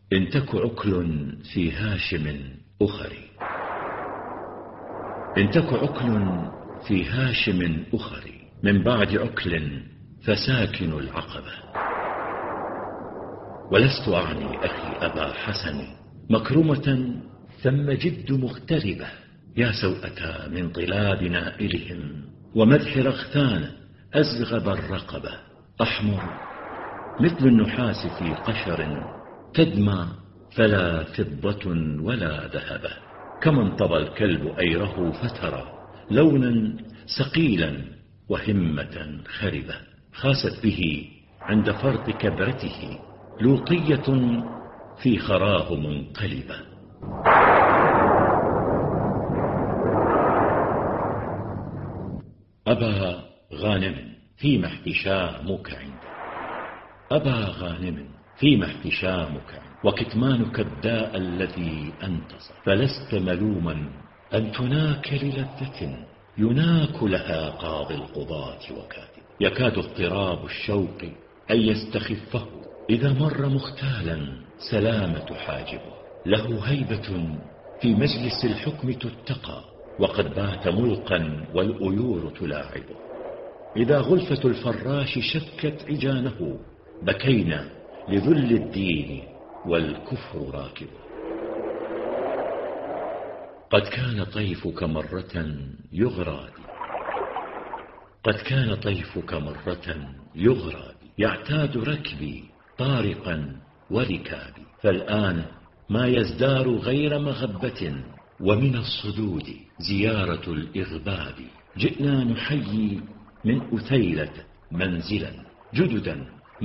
إن تك عكل في هاشم أخري. إن تك عكل في هاشم أخري من بعد عكل فساكن العقبة. ولست أعني أخي أبا حسن مكرمة ثم جد مغتربة. يا سوءة من طلاب نائلهم ومدح رغثان أزغب الرقبة. أحمر مثل النحاس في قشر تدمى فلا فضة ولا ذهبة. كما انطبى الكلب أيره فترى لونا سقيلا وهمة خربة. خاست به عند فرط كبرته لوطية في خراه منقلبة. أبا غانم فيما احتشامك عندي. أبا غانم فيما احتشامك عندي وكتمانك الداء الذي أنتصر. فلست ملوما أن تناك للذة يناك لها قاضي القضاة وكاتب. يكاد اضطراب الشوق أن يستخفه إذا مر مختالا سلامة حاجبه. له هيبة في مجلس الحكم تتقى وقد بات ملقا والأيور تلاعبه. إذا غلفة الفراش شكت عجانه بكينا لذل الدين والكفر راكبه. قد كان طيفك مرة يغرى بي. قد كان طيفك مرة يغرى بي يعتاد ركبي طارقا وركابي. فالآن ما يزدار غير مغبة ومن الصدود زيارة الإغباب. جئنا نحيي من أثيلة منزلا جددا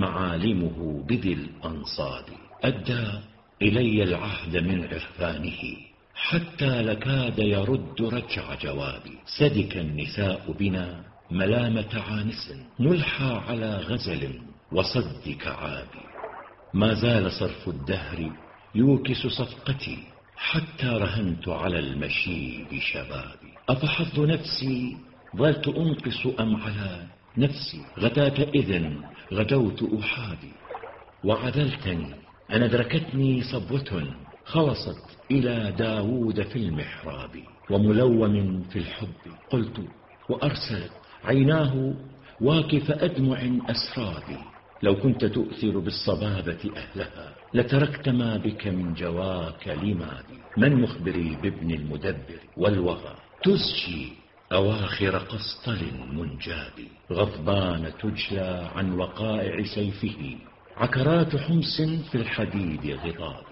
معالمه بذي الأنصاب. أدى إلي العهد من عرفانه حتى لكاد يرد رجع جوابي. سدك النساء بنا ملامة عانس نلحى على غزل وصد كعابي. ما زال صرف الدهر يوكس صفقتي حتى رهنت على المشي بشبابي. أفحظ نفسي ظلت أنقص أم على نفسي غداة إذن غدوت أحابي. وعذلتني أن أدركتني صبوة خلصت إلى داود في المحراب. وملوم في الحب قلت وأرسلت عيناه واكف أدمع أسرابي. لو كنت تؤثر بالصبابة أهلها لتركت ما بك من جواك لمابي. من مخبري بابن المدبر والوغى تزجي أواخر قسطل منجاب. غضبان تجلى عن وقائع سيفه عكرات حمص في الحديد غضاب.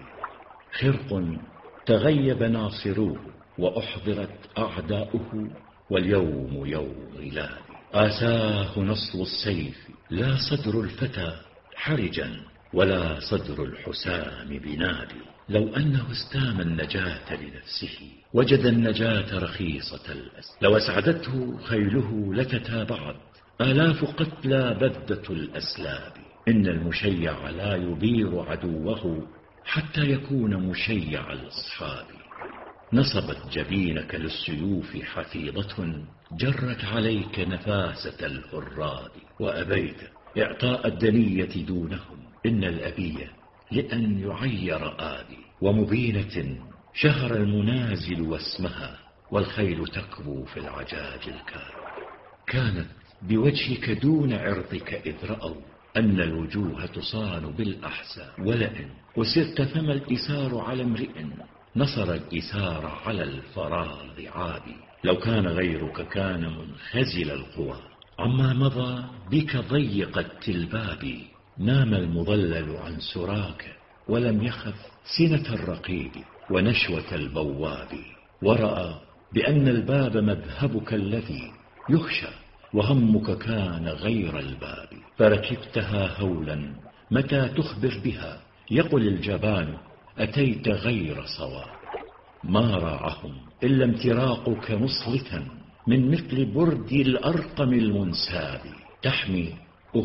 خرق تغيب ناصروه وأحضرت أعداؤه واليوم يوم غلاب. آساه نصل السيف لا صدر الفتى حرجا ولا صدر الحسام بنابي. لو أنه استام النجاة لنفسه وجد النجاة رخيصة الأسر. لو أسعدته خيله لتتابعت آلاف قتلى بذة الأسلاب. إن المشيع لا يبير عدوه حتى يكون مشيع الأصحاب. نصبت جبينك للسيوف حفيظة جرت عليك نفاسة الهراب. وأبيت إعطاء الدنية دونهم. إن الأبية لأن يعير آبي. ومبينة شهر المنازل واسمها والخيل تكبو في العجاج الكاب. كانت بوجهك دون عرضك إذ رأوا أن الوجوه تصان بالأحساء. ولئن وسرت فما الإسار على امرئ نصر الإسار على الفراغ عابي. لو كان غيرك كان منخزل القوى عما مضى بك ضيق التلباب. نام المضلل عن سراك ولم يخف سنة الرقيب ونشوة البواب. ورأى بأن الباب مذهبك الذي يخشى وهمك كان غير الباب. فركبتها هولا متى تخبر بها يقل الجبان أتيت غير صواب. ما راعهم إلا امتراقك مصلتا من مثل برد الأرقم المنساب. تحمي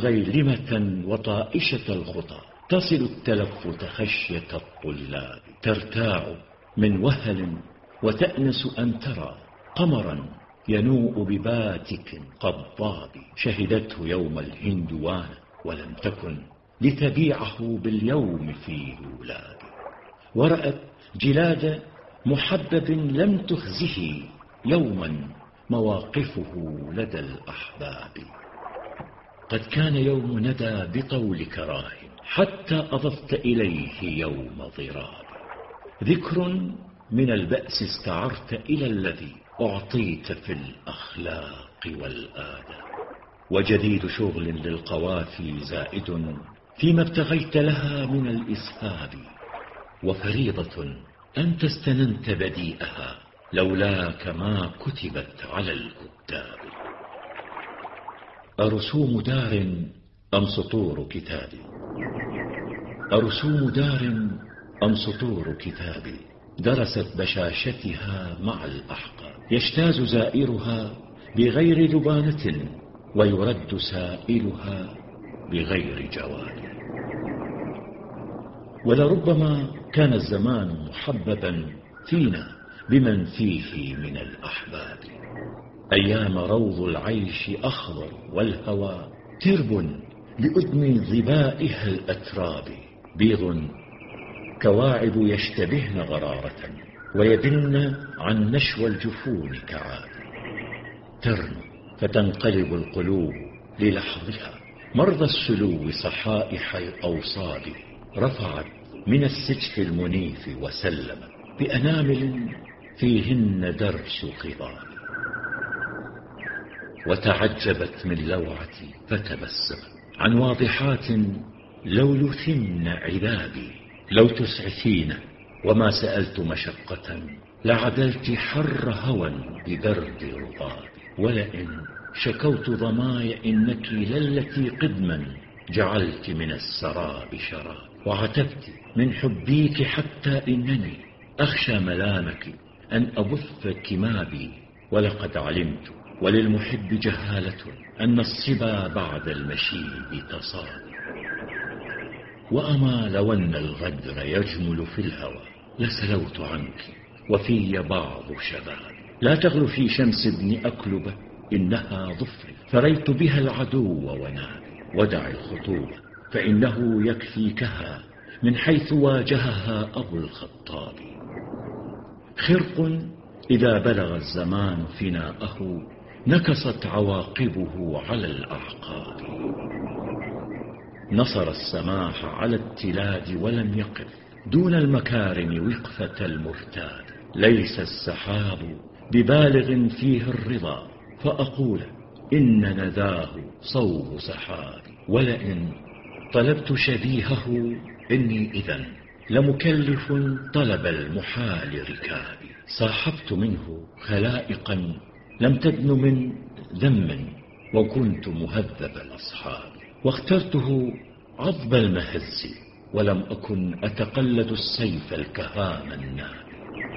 أغيلمة وطائشة الخطى تصل التلفت خشية الطلاب. ترتاع من وهل وتأنس أن ترى قمرا ينوء بباتك قضاب. شهدته يوم الهندوان ولم تكن لتبيعه باليوم في يولاب. ورأت جلاد محبب لم تخزه يوما مواقفه لدى الأحباب. قد كان يوم ندى بطولك راهن، حتى أضفت إليه يوم ضراب. ذكر من البأس استعرت إلى الذي أعطيت في الأخلاق والآداب. وجديد شغل للقوافي زائد فيما ابتغيت لها من الإسهاب. وفريضة أنت استننت بديئها، لولاك ما كتبت على الكتاب. أرسوم دار أم سطور كتابي؟ أرسوم دار أم سطور كتابي؟ درست بشاشتها مع الأحقاب. يجتاز زائرها بغير لبانة، ويرد سائلها بغير جواب. ولربما كان الزمان محببا فينا بمن فيه من الأحباب. أيام روض العيش أخضر، والهوى ترب لأدم ظبائها الأتراب. بيض كواعب يشتبهن غرارة، ويبن عن نشوى الجفون كعاب. ترنو فتنقلب القلوب للحظها، مرضى السلو صحائح الأوصاب. رفعت من السجف المنيف وسلمت بأنامل فيهن درس خضاب. وتعجبت من لوعتي فتبسمت عن واضحات لو لثمن عذابي. لو تسعفين وما سألت مشقة، لعدلت حر هوى ببرد رطاب. ولئن شكوت ضماي إنك للتي قدما جعلت من السراب شراب. وعتبت من حبيك حتى إنني أخشى ملامك أن أبث كمابي. ولقد علمت وللمحب جهالة أن الصبا بعد المشيب تصاب. وأما لو أن الغدر يجمل في الهوى لسلوت عنك وفي بعض شباب. لا تغل في شمس ابن أكلبة إنها ظفري، فريت بها العدو ونابي. ودع الخطوبة فإنه يكفيكها من حيث واجهها أبو الخطاب. خرق إذا بلغ الزمان فناءه نكصت عواقبه على الأعقاب. نصر السماح على التلاد ولم يقف دون المكارم وقفة المرتاد. ليس السحاب ببالغ فيه الرضا، فأقول إن نداه صوب سحاب. ولئن طلبت شبيهه إني إذن لمكلف طلب المحال ركابي. صاحبت منه خلائقا لم تدن من ذم، وكنت مهذب الأصحاب. واخترته عضب المهز، ولم أكن أتقلد السيف الكهام الناب.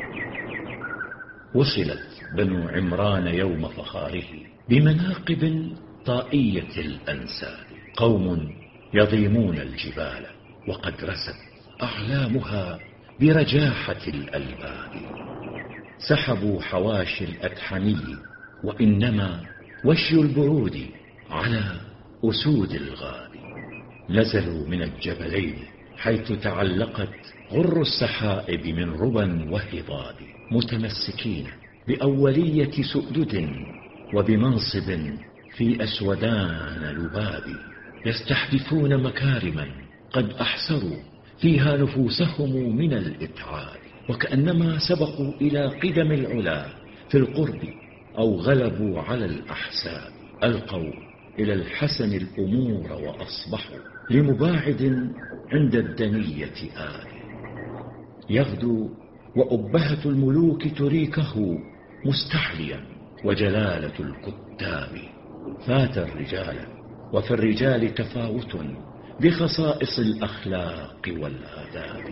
وصلت بنو عمران يوم فخاره بمناقب طائية الأنساب. قوم يضيمون الجبال، وقد رست أعلامها برجاحة الألباب. سحبوا حواشي الأتحني، وإنما وشي البرود على أسود الغاب. نزلوا من الجبلين حيث تعلقت غر السحائب من ربا وهضاب، متمسكين بأولية سؤدد وبمنصب في أسودان لباب. يستحدثون مكارما قد أحسروا فيها نفوسهم من الإتعاب، وكأنما سبقوا إلى قدم العلا في القرب أو غلبوا على الأحساب. ألقوا إلى الحسن الأمور وأصبحوا لمباعد عند الدنية آل. يغدو وأبهة الملوك تريكه مستحليا، وجلالة الكتاب فات الرجال. وفي الرجال تفاوت بخصائص الأخلاق والآداب.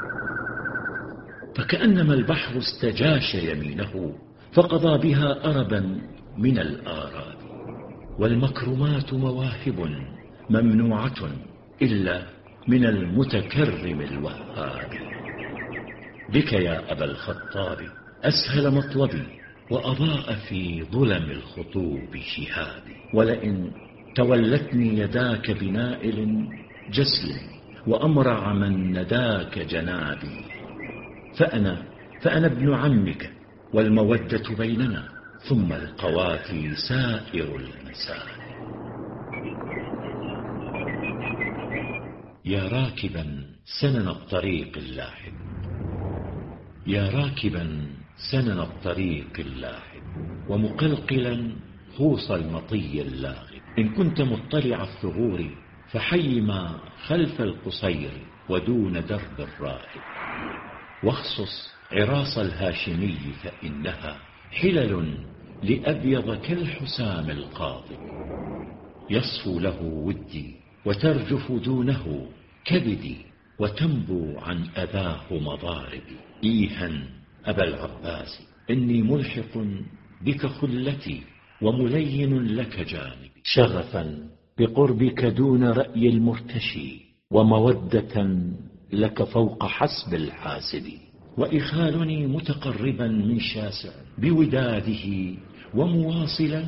فكأنما البحر استجاش يمينه فقضى بها أربا من الآراب. والمكرمات مواهب ممنوعة إلا من المتكرم الوهاب. بك يا أبا الخطاب أسهل مطلبي، وأضاء في ظلم الخطوب شهابي. ولئن تولتني يداك بنائل جسل، وأمرع من نداك جنابي. فأنا ابن عمك، والمودة بيننا، ثم القوافي سائر المسار. يا راكبا سنن الطريق اللاحب، يا راكبا سنن الطريق اللاحب، ومقلقلا خوص المطي اللاغب، إن كنت مطلع الثغور فحي ما خلف القصير ودون درب الراهب، واخصص عراص الهاشمي فإنها حلل لأبيض كالحسام القاضب، يصفو له ودي وترجف دونه كبدي، وتنبو عن أذاه مضاربي. إيها أبا العباس إني ملحق بك خلتي، وملين لك جانبي، شغفا بقربك دون رأي المرتشي، ومودة لك فوق حسب الحاسب، وإخالني متقربا من شاسع بوداده، ومواصلا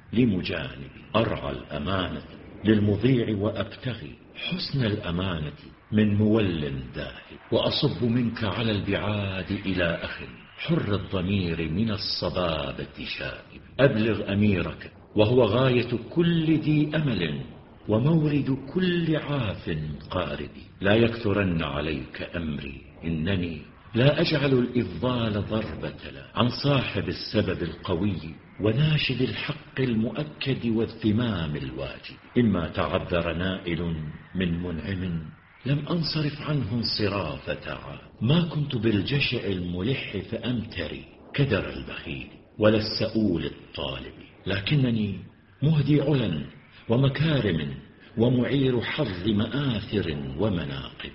لمجانبي، أرعى الأمانة للمضيع وأبتغي حسن الأمانة من مول ذاهب، وأصب منك على البعاد إلى أخ حر الضمير من الصبابة شائب، أبلغ أميرك وهو غاية كل ذي أمل، ومورد كل عاف قارب، لا يكثرن عليك أمري، إنني لا أجعل الإفضال ضربة لا عن صاحب السبب القوي، وناشد الحق المؤكد والذمام الواجب. إما تعذر نائل من منعم لم أنصرف عنه انصراف تعاب، ما كنت بالجشع الملح فأمتري كدر البخيل ولا السؤول الطالب، لكنني مهدي علا ومكارم، ومعير حظ مآثر ومناقب،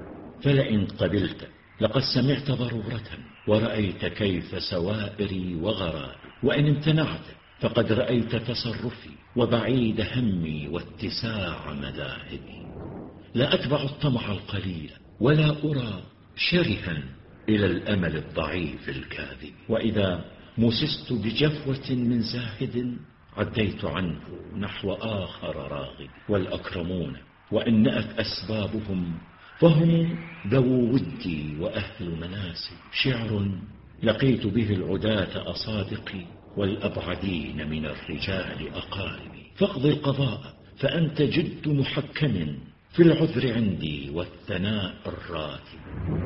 فلئن قبلت لقد سمعت ضرورة، ورأيت كيف سوائري وغرائي، وإن امتنعت فقد رأيت تصرفي وبعيد همي واتساع مذاهبي. لا أتبع الطمع القليل، ولا أرى شرها إلى الأمل الضعيف الكاذب، وإذا مسست بجفوة من زاهد عديت عنه نحو آخر راغب، والأكرمون وإن نأت أسبابهم فهم ذو ودي وأهل مناسب، شعر لقيت به العداة أصادقي، والأبعدين من الرجال أقاربي، فاقضي القضاء فأنت جد محكم في العذر عندي والثناء الراتب.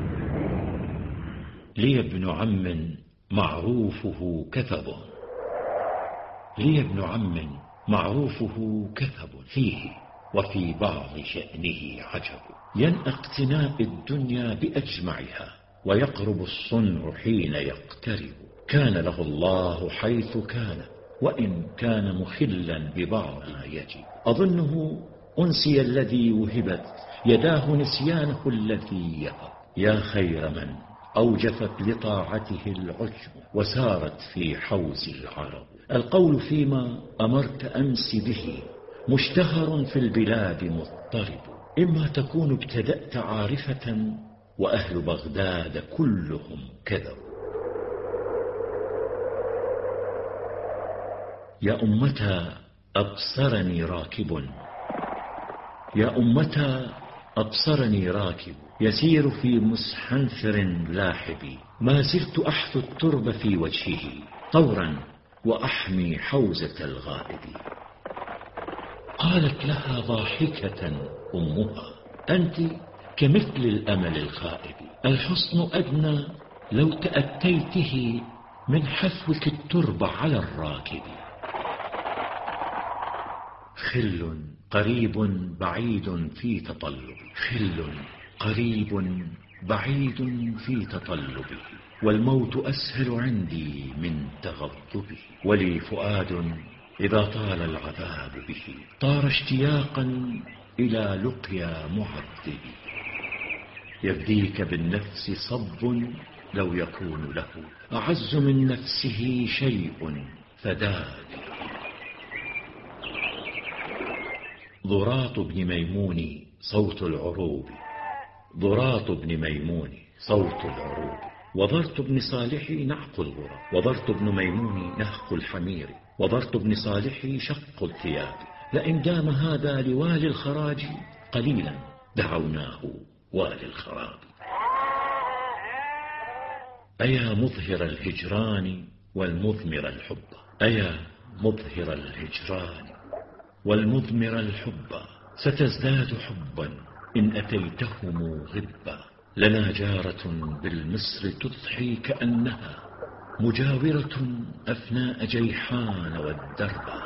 لي ابن عم معروفه كثب، لي ابن عم معروفه كثب، فيه وفي بعض شأنه عجب، ينأى اقتناء الدنيا بأجمعها، ويقرب الصنع حين يقترب، كان له الله حيث كان، وإن كان مخلا ببعض ما يجب، أظنه أنسي الذي وهبت يداه نسيانه الذي يهب، يا خير من أوجفت لطاعته العجب، وسارت في حوز العرب، القول فيما أمرت أمس به مشتهر في البلاد مضطرب، إما تكون ابتدأت عارفة وأهل بغداد كلهم كذب. يا أمتا أبصرني راكب، يا أمتا أبصرني راكب، يسير في مسحنثر لاحب، ما زلت أحث الترب في وجهه طورا وأحمي حوزة الغائب. قالت لها ضاحكة أمها أنت كمثل الأمل الخائب، الحسن أدنى لو تأتيته من حثوك الترب على الراكب، خل قريب بعيد في تطلب، خل قريب بعيد في تطلبه، والموت أسهل عندي من تغضبه، ولي فؤاد إذا طال العذاب به طار اشتياقا إلى لقيا معذب، يفديك بالنفس صب لو يكون له أعز من نفسه شيء فداد. ضراط بن ميمون صوت العروب، ضراط بن ميمون صوت العروب، وضرط بن صالح نعق الغرى، وضرط بن ميمون نهق الحمير، وضرط بن صالح شق الثياب، لئن دام هذا لوالي الخراج قليلا دعوناه والي الخراب. أيا مظهر الهجران والمضمر الحب، أيا مظهر الهجران والمضمر الحب، ستزداد حبا إن أتيتهم غبا. لنا جارة بالمصر تضحي كأنها مجاورة أفناء جيحان والدربا،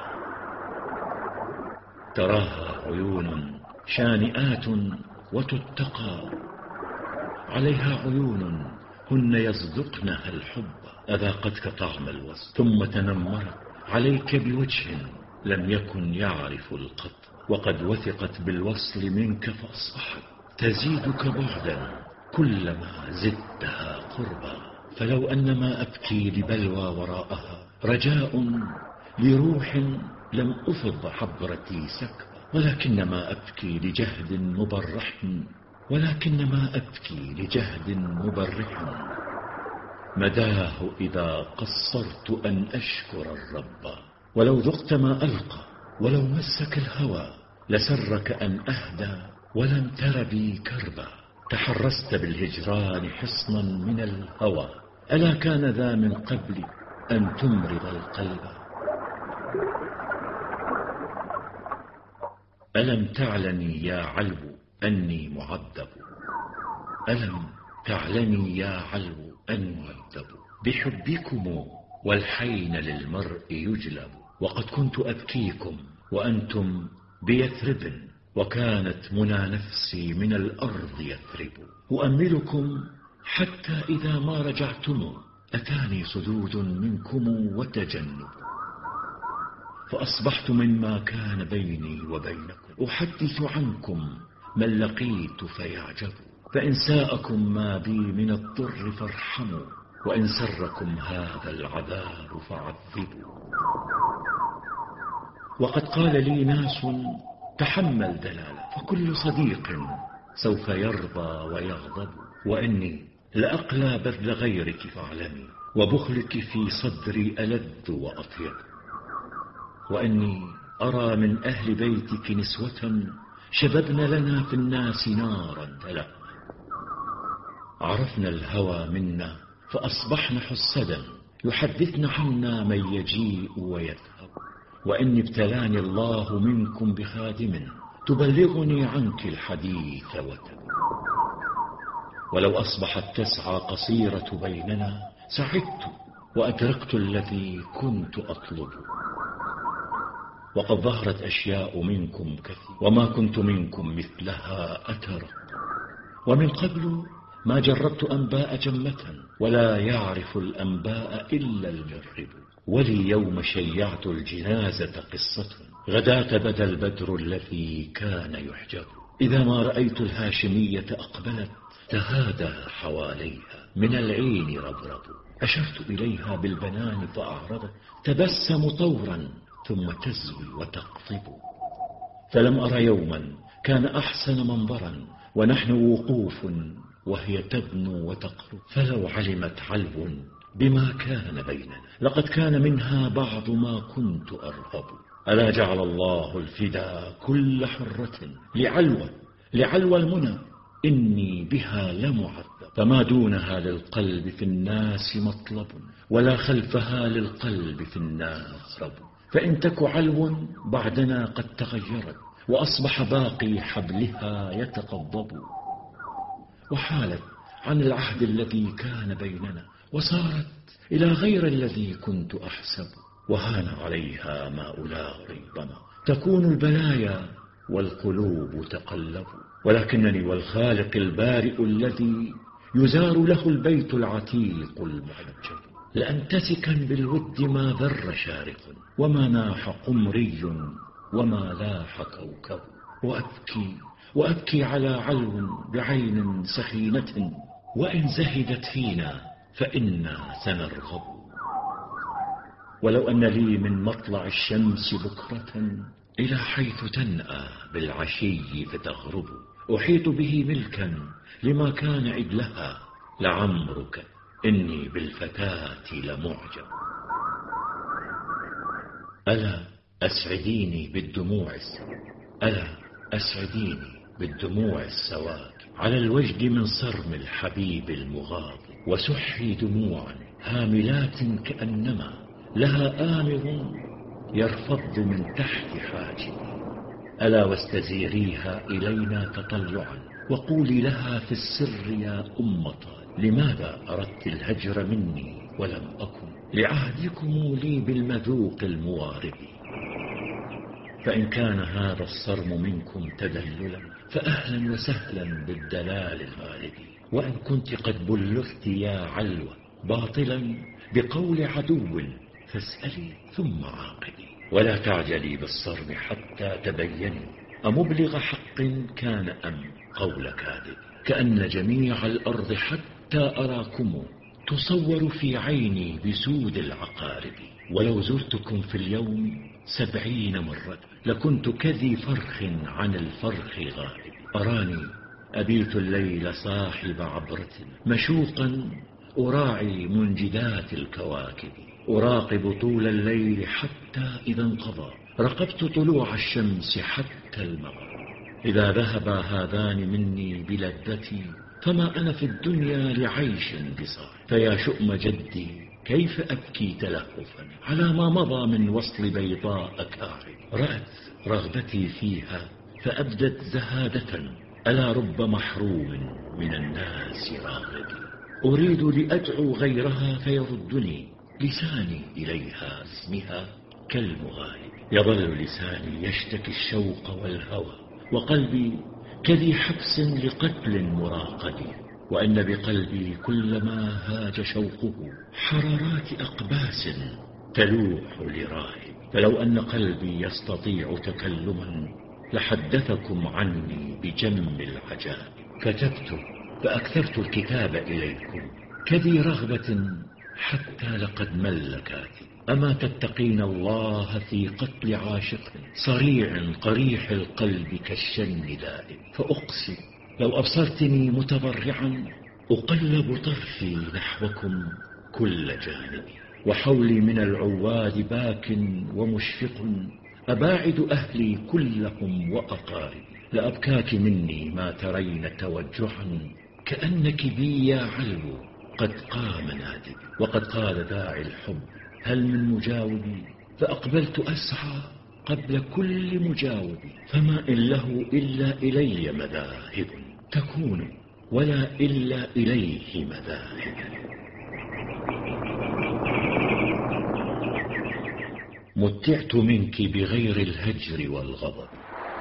تراها عيون شانئات وتتقى، عليها عيون هن يصدقنها الحب. أذاقتك طعم الوصل ثم تنمرت عليك بوجه لم يكن يعرف القط، وقد وثقت بالوصل منك فأصبحت تزيدك بعدا كلما زدتها قربا. فلو أن ما أبكي لبلوى وراءها رجاء لروح لم أفض حبرتي سكبا، ولكنما أبكي لجهد مبرح، ولكنما أبكي لجهد مبرح، مداه إذا قصرت أن أشكر الرب. ولو ذقت ما ألقى ولو مسك الهوى لسرك أن أهدى ولم تر بي كربا. تحرست بالهجران حصنا من الهوى، ألا كان ذا من قبل أن تمرض القلب. ألم تعلني يا علو أني معذب، ألم تعلني يا علو أني معذب بحبكم والحين للمرء يجلب. وقد كنت أبكيكم وأنتم بيثرب، وكانت منى نفسي من الأرض يثرب. أؤملكم حتى إذا ما رجعتم أتاني صدود منكم وتجنب، فأصبحت مما كان بيني وبينكم أحدث عنكم من لقيت فيعجب. فإن ساءكم ما بي من الضر فارحموا، وإن سركم هذا العذاب فعذبوا. وقد قال لي ناس تحمل دلالة، فكل صديق سوف يرضى ويغضب. وإني لأقلى بذل غيرك فاعلمي، وبخلك في صدري ألذ وأطيب. وإني أرى من أهل بيتك نسوة شببن لنا في الناس نارا تلأ، عرفنا الهوى منا فأصبحن حسدا، يحدثن عنا من يجيء ويذهب. وإني ابتلاني الله منكم بخادم تبلغني عنك الحديث وتب. ولو أصبحت تسعى قصيرة بيننا سعدت وأدركت الذي كنت أطلب. وقد ظهرت أشياء منكم كثير وما كنت منكم مثلها أترك. ومن قبل ما جربت أنباء جمة، ولا يعرف الأنباء إلا المرب. ولي يوم شيعت الجنازة قصة، غداة بدا البدر الذي كان يحجب. إذا ما رأيت الهاشمية أقبلت تهادى حواليها من العين ربرب. أشرت إليها بالبنان فأعرضت، تبسم طورا ثم تزوي وتقطب. فلم أر يوما كان أحسن منظرا ونحن وقوف وهي تدنو وتقرب. فلو علمت علو بما كان بيننا لقد كان منها بعض ما كنت أرهب. ألا جعل الله الفدا كل حرة لعلوى المنى، إني بها لمعذب. فما دونها للقلب في الناس مطلب، ولا خلفها للقلب في الناس رب. فإن تك علو بعدنا قد تغيرت، وأصبح باقي حبلها يتقضب. وحالت عن العهد الذي كان بيننا، وصارت إلى غير الذي كنت أحسب. وهان عليها ما ألاغ ربما تكون البلايا والقلوب تقلب. ولكنني والخالق البارئ الذي يزار له البيت العتيق المحجب، لأنتسكا بالود ما ذر شارق، وما ناح قمري وما لاح كوكب. وأبكي على علو بعين سخينة، وإن زهدت فينا فإنا سنرغب. ولو أن لي من مطلع الشمس بكرة إلى حيث تنأى بالعشي فتغرب، أحيط به ملكا لما كان عدلها، لعمرك إني بالفتاة لمعجب. ألا أسعديني بالدموع ألا أسعديني بالدموع السواد على الوجد من صرم الحبيب المغاض، وسحي دموعا هاملات كأنما لها آمر يرفض من تحت حاجبي. ألا واستزيريها إلينا تطلعا، وقولي لها في السر يا طال، لماذا أردت الهجر مني ولم أكن لعهدكم لي بالمذوق الموارب؟ فإن كان هذا الصرم منكم تدللا فأهلا وسهلا بالدلال الغالب، وإن كنت قد بلغت يا علوة باطلا بقول عدو فاسألي ثم عاقبي، ولا تعجلي بالصرم حتى تبيني أمبلغ حق كان أم قول كاذب، كأن جميع الأرض حتى أراكم تصور في عيني بسود العقارب، ولو زرتكم في اليوم 70 مرة لكنت كذي فرخ عن الفرخ غائب. أراني أبيت الليل صاحب عبرة مشوقا أراعي منجدات الكواكب، أراقب طول الليل حتى إذا انقضى رقبت طلوع الشمس حتى المغرب. إذا ذهب هذان مني بلذتي فما أنا في الدنيا لعيش بصار، فيا شؤم جدي كيف أبكي تلهفا على ما مضى من وصل بيضاء كاعب. رأت رغبتي فيها فأبدت زهادة، ألا رب محروم من الناس راغب. أريد لأدعو غيرها فيردني لساني إليها اسمها كالمغالب. يظل لساني يشتكي الشوق والهوى، وقلبي كذي حبس لقتل مراقب، وأن بقلبي كلما هاج شوقه حرارات أقباس تلوح لراهب. فلو أن قلبي يستطيع تكلما لحدثكم عني بجم العجائب. كتبت فأكثرت الكتاب إليكم كذي رغبة حتى لقد مل كاتب. أما تتقين الله في قتل عاشق صريع قريح القلب كالشن دائم؟ فأقسم لو أبصرتني متضرعا أقلب طرفي نحوكم كل جانب، وحولي من العواد باك ومشفق أباعد أهلي كلهم وأقارب. لأبكاك مني ما ترين توجعا كأنك بي يا علو قد قام نادب. وقد قال داعي الحب هل من مجاوب، فأقبلت أسعى قبل كل مجاوب، فما إن له إلا إلي مذاهب تكون ولا إلا إليه مذاهب. متعت منك بغير الهجر والغضب،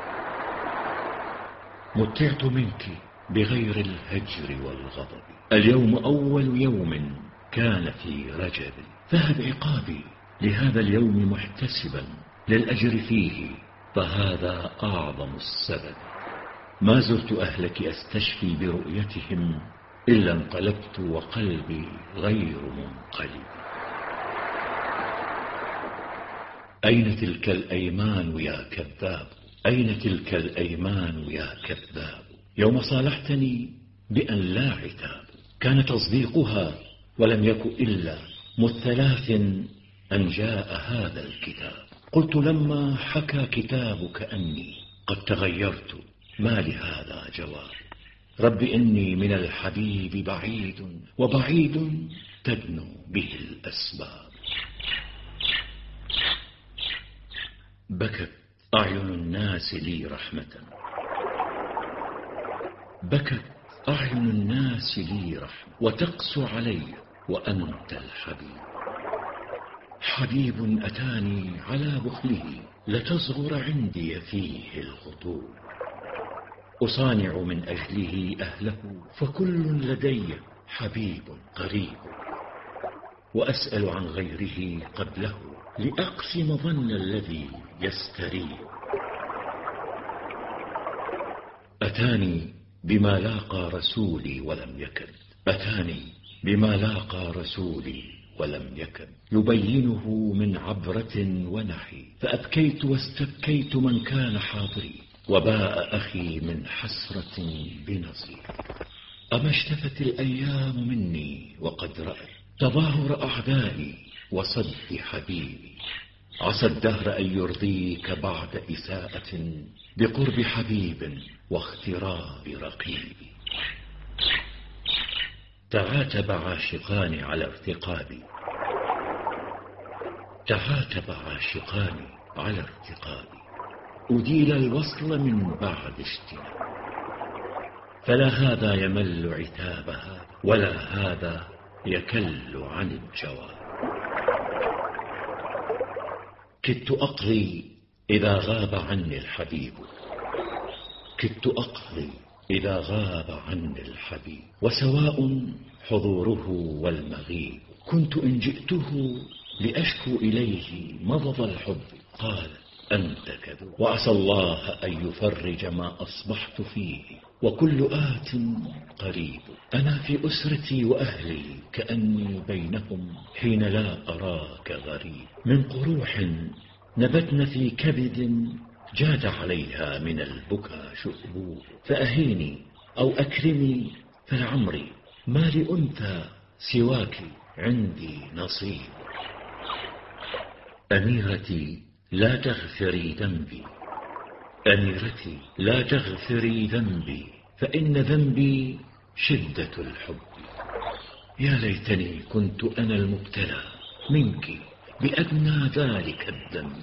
متعت منك بغير الهجر والغضب. اليوم أول يوم كان في رجب، فهب عقابي لهذا اليوم محتسبا للأجر فيه، فهذا أعظم السبب. ما زرت أهلك أستشفي برؤيتهم إلا انقلبت وقلبي غير منقلب. أين تلك الأيمان يا كذاب، أين تلك الأيمان يا كذاب؟ يوم صالحتني بأن لا عتاب كان تصديقها، ولم يك إلا مثلاث أن جاء هذا الكتاب. قلت لما حكى كتابك أني قد تغيرت ما لهذا جواب. رب إني من الحبيب بعيد، وبعيد تدنو به الأسباب. بكت أعين الناس لي رحمة، بكت أعين الناس لي رحمة، وتقسو علي وأنت الحبيب. حبيب أتاني على بخله لتصغر عندي فيه الخطوب. أصانع من أجله أهله فكل لدي حبيب قريب، وأسأل عن غيره قبله لأقسم ظن الذي يستريب. أتاني بما لاقى رسولي ولم يكد، أتاني بما لاقى رسولي ولم يكد، يبينه من عبرة ونحي، فأبكيت واستبكيت من كان حاضري، وباء أخي من حسرة بنصير. أما اشتفت الأيام مني وقد رأت تظاهر أعدائي وصد حبيبي. عسى الدهر أن يرضيك بعد إساءة بقرب حبيب واختراب رقيبي. تعاتب عاشقان على ارتقابي، تعاتب عاشقان على ارتقابي، أديل الوصل من بعد اجتناب، فلا هذا يمل عتابها ولا هذا يكل عن الجواب. كدت أقضي إذا غاب عني الحبيب، كدت أقضي إذا غاب عني الحبيب، وسواء حضوره والمغيب. كنت إن جئته لأشكو إليه مضض الحب قال أنت كذوب، وعسى الله أن يفرج ما أصبحت فيه، وكل آت قريب. أنا في أسرتي وأهلي كأني بينهم حين لا أراك غريب، من قروح نبتن في كبد جاد عليها من البكا شؤبوب، فأهيني أو أكرمي فلعمري ما لأنثى سواك عندي نصيب. أميرتي لا تغفري ذنبي، أميرتي لا تغفري ذنبي، فإن ذنبي شدة الحب. يا ليتني كنت أنا المبتلى منك بأدنى ذلك الذنب.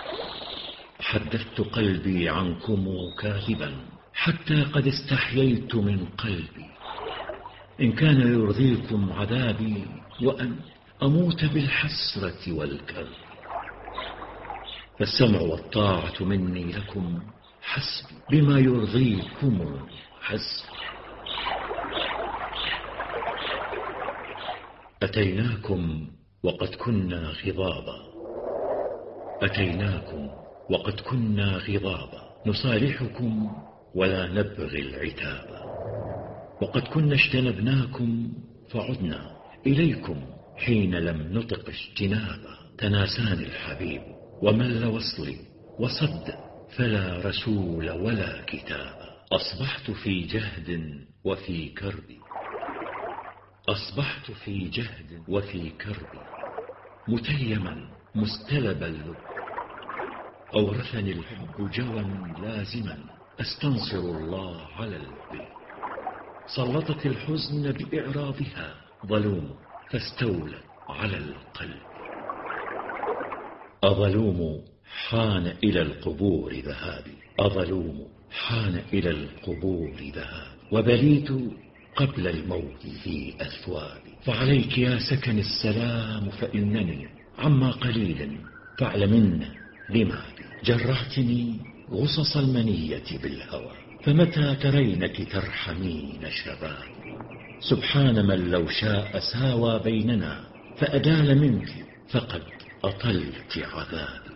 حدثت قلبي عنكم كاذبا حتى قد استحييت من قلبي، إن كان يرضيكم عذابي وأن أموت بالحسرة والكرب، فالسمع والطاعة مني لكم حسبي، بما يرضيكم حسبي. أتيناكم وقد كنا غضابا، أتيناكم وقد كنا غضابا، نصالحكم ولا نبغي العتابا، وقد كنا اجتنبناكم فعدنا إليكم حين لم نطق اجتنابا. تناساني الحبيب ومل وصلي وصد، فلا رسول ولا كتابا. أصبحت في جهد وفي كرب، أصبحت في جهد وفي كرب، متيما مستلب اللب، أورثني الحب جوا لازما، أستنصر الله على اللب. سلطت الحزن بإعراضها ظلوم، فاستولت على القلب. أظلوم حان إلى القبور ذهابي، أظلوم حان إلى القبور ذهابي، وبليت قبل الموت في أثوابي. فعليك يا سكن السلام، فإنني عما قليل فاعلمن لما بي. جرحتني غصص المنية بالهوى، فمتى ترينك ترحمين شبابي. سبحان من لو شاء ساوى بيننا، فأدال منك فقد أطلت عذابي.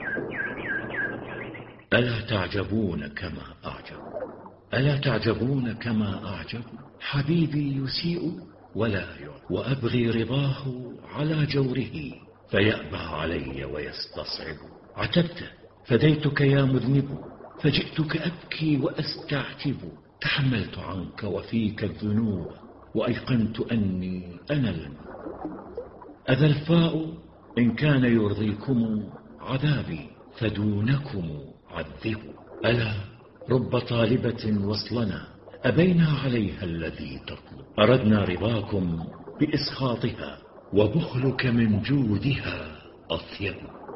ألا تعجبون كما أعجب، ألا تعجبون كما أعجب، حبيبي يسيء ولا يعجب، وأبغي رضاه على جوره، فيأبى علي ويستصعب. عتبت فديتك يا مذنب، فجئتك أبكي وأستعتب. تحملت عنك وفيك الذنوب، وأيقنت أني أنا المذنب. أذا الفاء إن كان يرضيكم عذابي، فدونكم عذبوا. ألا رب طالبة وصلنا، أبينا عليها الذي تطلب. أردنا رضاكم بإسخاطها، وبخلك من جودها أطيب.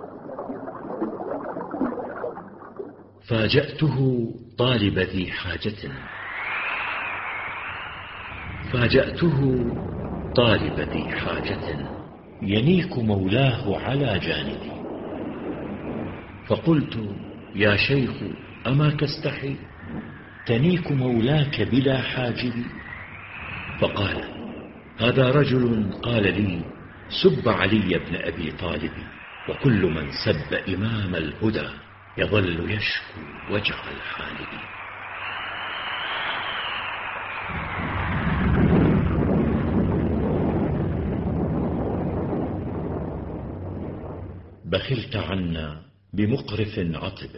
فاجأته طالب ذي حاجة، فاجأته طالب ذي حاجة، ينيك مولاه على جانبي. فقلت يا شيخ أما تستحي، تنيك مولاك بلا حاجب. فقال هذا رجل قال لي سب علي بن أبي طالب، وكل من سب إمام الهدى يظل يشكو وجع الحالب. بخلت عنا بمقرف عطب،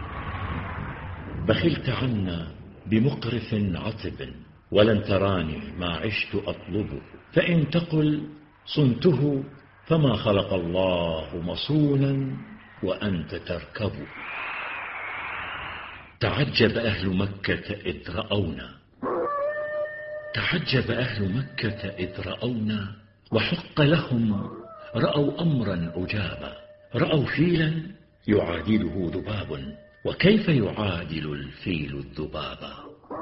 بخلت عنا بمقرف عطب، ولن تراني ما عشت أطلبه. فإن تقل صنته، فما خلق الله مصونا وأنت تركبه. تعجب أهل مكة إذ رأونا، تعجب أهل مكة إذ رأونا، وحق لهم رأوا أمرا أجابا. رأوا فيلا يعادله ذباب، وكيف يعادل الفيل الذبابا؟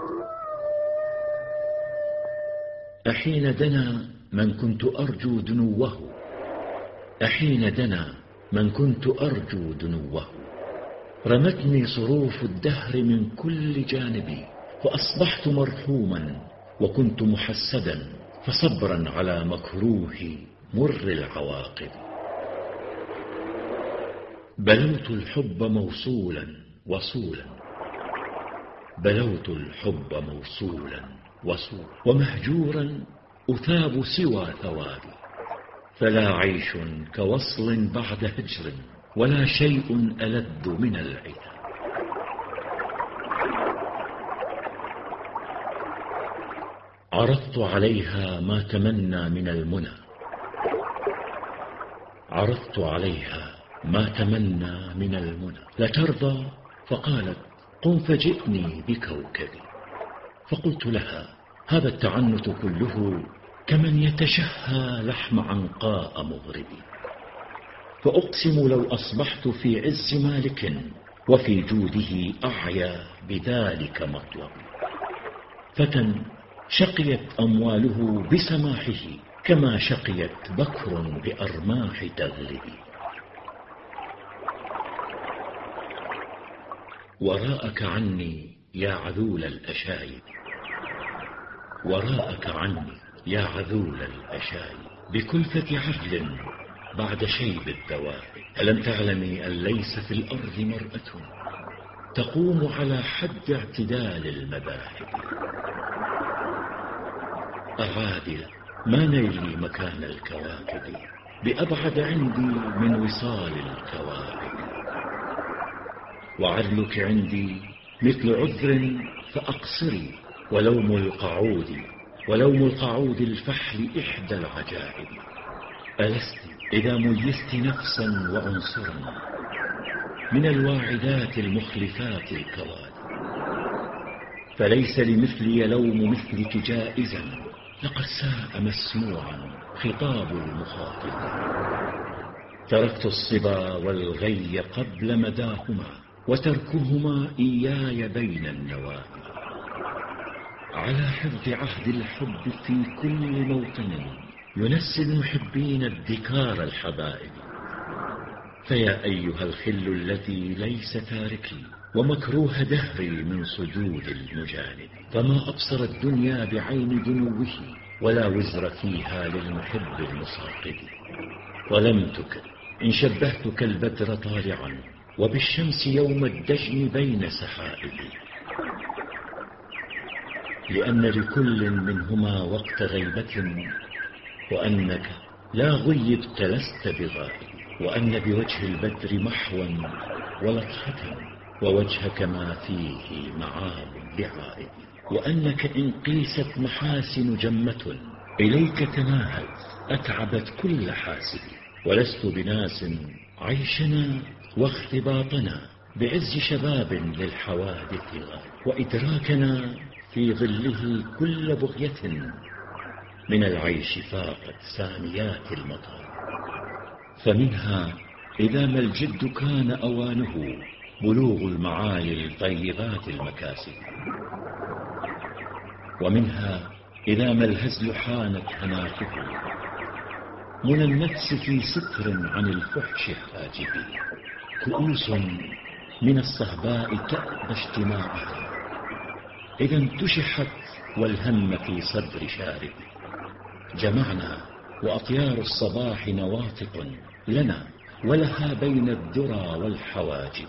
أحين دنا من كنت أرجو دنوه، أحين دنا من كنت أرجو دنوه، رمتني صروف الدهر من كل جانبي، فأصبحت مرحوما وكنت محسدا، فصبرا على مكروه مر العواقب. بلوت الحب موصولا وصولا، بلوت الحب موصولا وصولا، ومهجورا أثاب سوى ثوابي، فلا عيش كوصل بعد هجر، ولا شيء ألذ من العتاب. عرضت عليها ما تمنى من المنى، عرضت عليها ما تمنى من المنى، لترضى؟ فقالت قم فجئني بكوكبي. فقلت لها هذا التعنت كله كمن يتشهى لحم عنقاء مغربي، فأقسم لو أصبحت في عز مالك وفي جوده أعيا بذلك مطلبي. فتى شقيت أمواله بسماحه، كما شقيت بكر بأرماح تغلبي. وراءك عني يا عذول الأشايب، وراءك عني يا عذول الأشايب، بكلفة عهد بعد شيب الذوائب. ألم تعلمي أن ليس في الأرض مرأة تقوم على حد اعتدال المذاهب؟ أعادل ما نيلي مكان الكواكب، بأبعد عندي من وصال الكواكب. وعدلك عندي مثل عذر فأقصري، ولوم القعود، ولوم القعود الفحل إحدى العجائب. ألست إذا ميزت نفسا وعنصرا من الواعدات المخلفات الكواد، فليس لمثلي لوم مثلك جائزا، لقد ساء مسموعا خطاب المخاطب. تركت الصبا والغي قبل مداهما، وتركهما إياي بين النوائب. على حفظ عهد الحب في كل موطن ينسي المحبين الذكار الحبائب. فيا أيها الخل الذي ليس تاركي، ومكروه دهري من صدود المجانب، فما أبصر الدنيا بعين دنوه، ولا وزر فيها للمحب المصاقب. ظلمتك إن شبهتك البدر طالعا، وبالشمس يوم الدجن بين سحائب. لأن لكل منهما وقت غيبة، وأنك لا غيبت لست بغائب. وأن بوجه البدر محوا ولطخة، ووجهك ما فيه معاب لعائب. وأنك إن قيست محاسن جمة، إليك تناهت أتعبت كل حاسب. ولست بناس عيشنا واختباطنا بعز شباب للحوادث غائب، وإدراكنا في ظله كل بغية من العيش فاقت ساميات المطار. فمنها إذا ما الجد كان أوانه بلوغ المعالي الطيبات المكاسب، ومنها إذا ما الهزل حانت هناته من النفس في ستر عن الفحش حاجب. كؤوس من الصهباء تأبى اجتماعها إذا انتشحت والهم في صدر شارب. جمعنا وأطيار الصباح نواطق لنا، ولها بين الذرى والحواجب.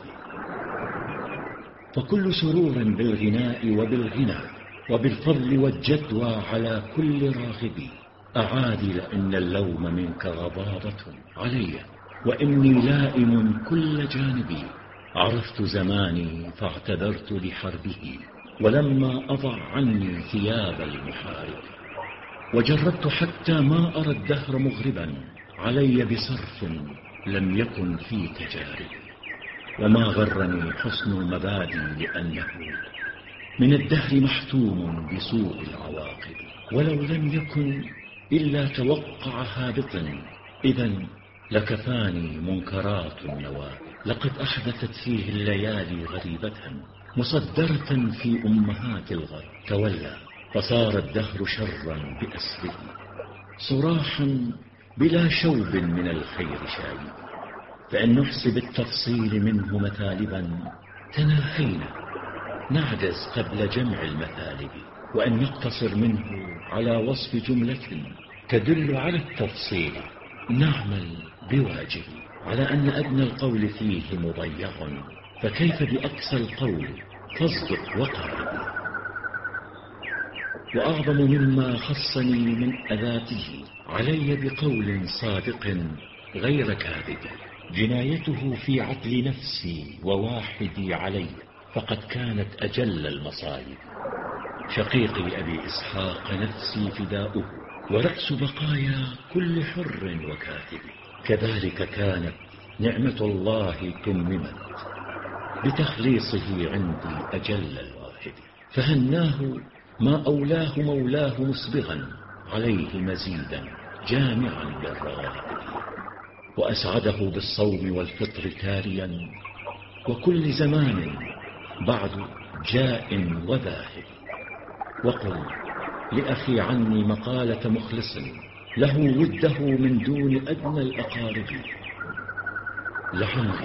فكل سرور بالغناء وبالغنى، وبالفضل والجدوى على كل راغب. أعادل إن اللوم منك غضاضة علي، وإني لائم كل جانبي. عرفت زماني فاعتذرت لحربه، ولما أضع عني ثياب المحارب. وجربت حتى ما أرى الدهر مغربا علي بصرف لم يكن في تجارب. وما غرني حسن المبادئ لأنه من الدهر محتوم بسوء العواقب. ولو لم يكن إلا توقع هابط إذن لكفاني منكرات النواب. لقد أحدثت فيه الليالي غريبة مصدرة في أمهات الغرب. تولى فصار الدهر شرا بأسره، صراحا بلا شوب من الخير شايب. فإن نحسب التفصيل منه مثالبا تناهينا، نعجز قبل جمع المثالب. وأن نقتصر منه على وصف جملة تدل على التفصيل نعمل بواجب، على أن أدنى القول فيه مضيع، فكيف بأقصى القول تصدق وقارب. وأعظم مما خصني من أذاته علي بقول صادق غير كاذب جنايته في عقل نفسي وواحدي علي، فقد كانت أجل المصائب. شقيقي أبي إسحاق نفسي فداؤه، ورأس بقايا كل حر وكاتب. كذلك كانت نعمة الله تممت بتخليصه عندي أجل الواحد، فهناه ما أولاه مولاه مسبغا عليه مزيدا جامعا للرواتب، وأسعده بالصوم والفطر تاليا، وكل زمان بعد جاء وذاهب. وقل لأخي عني مقالة مخلص له وده من دون أدنى الأقارب. لعمري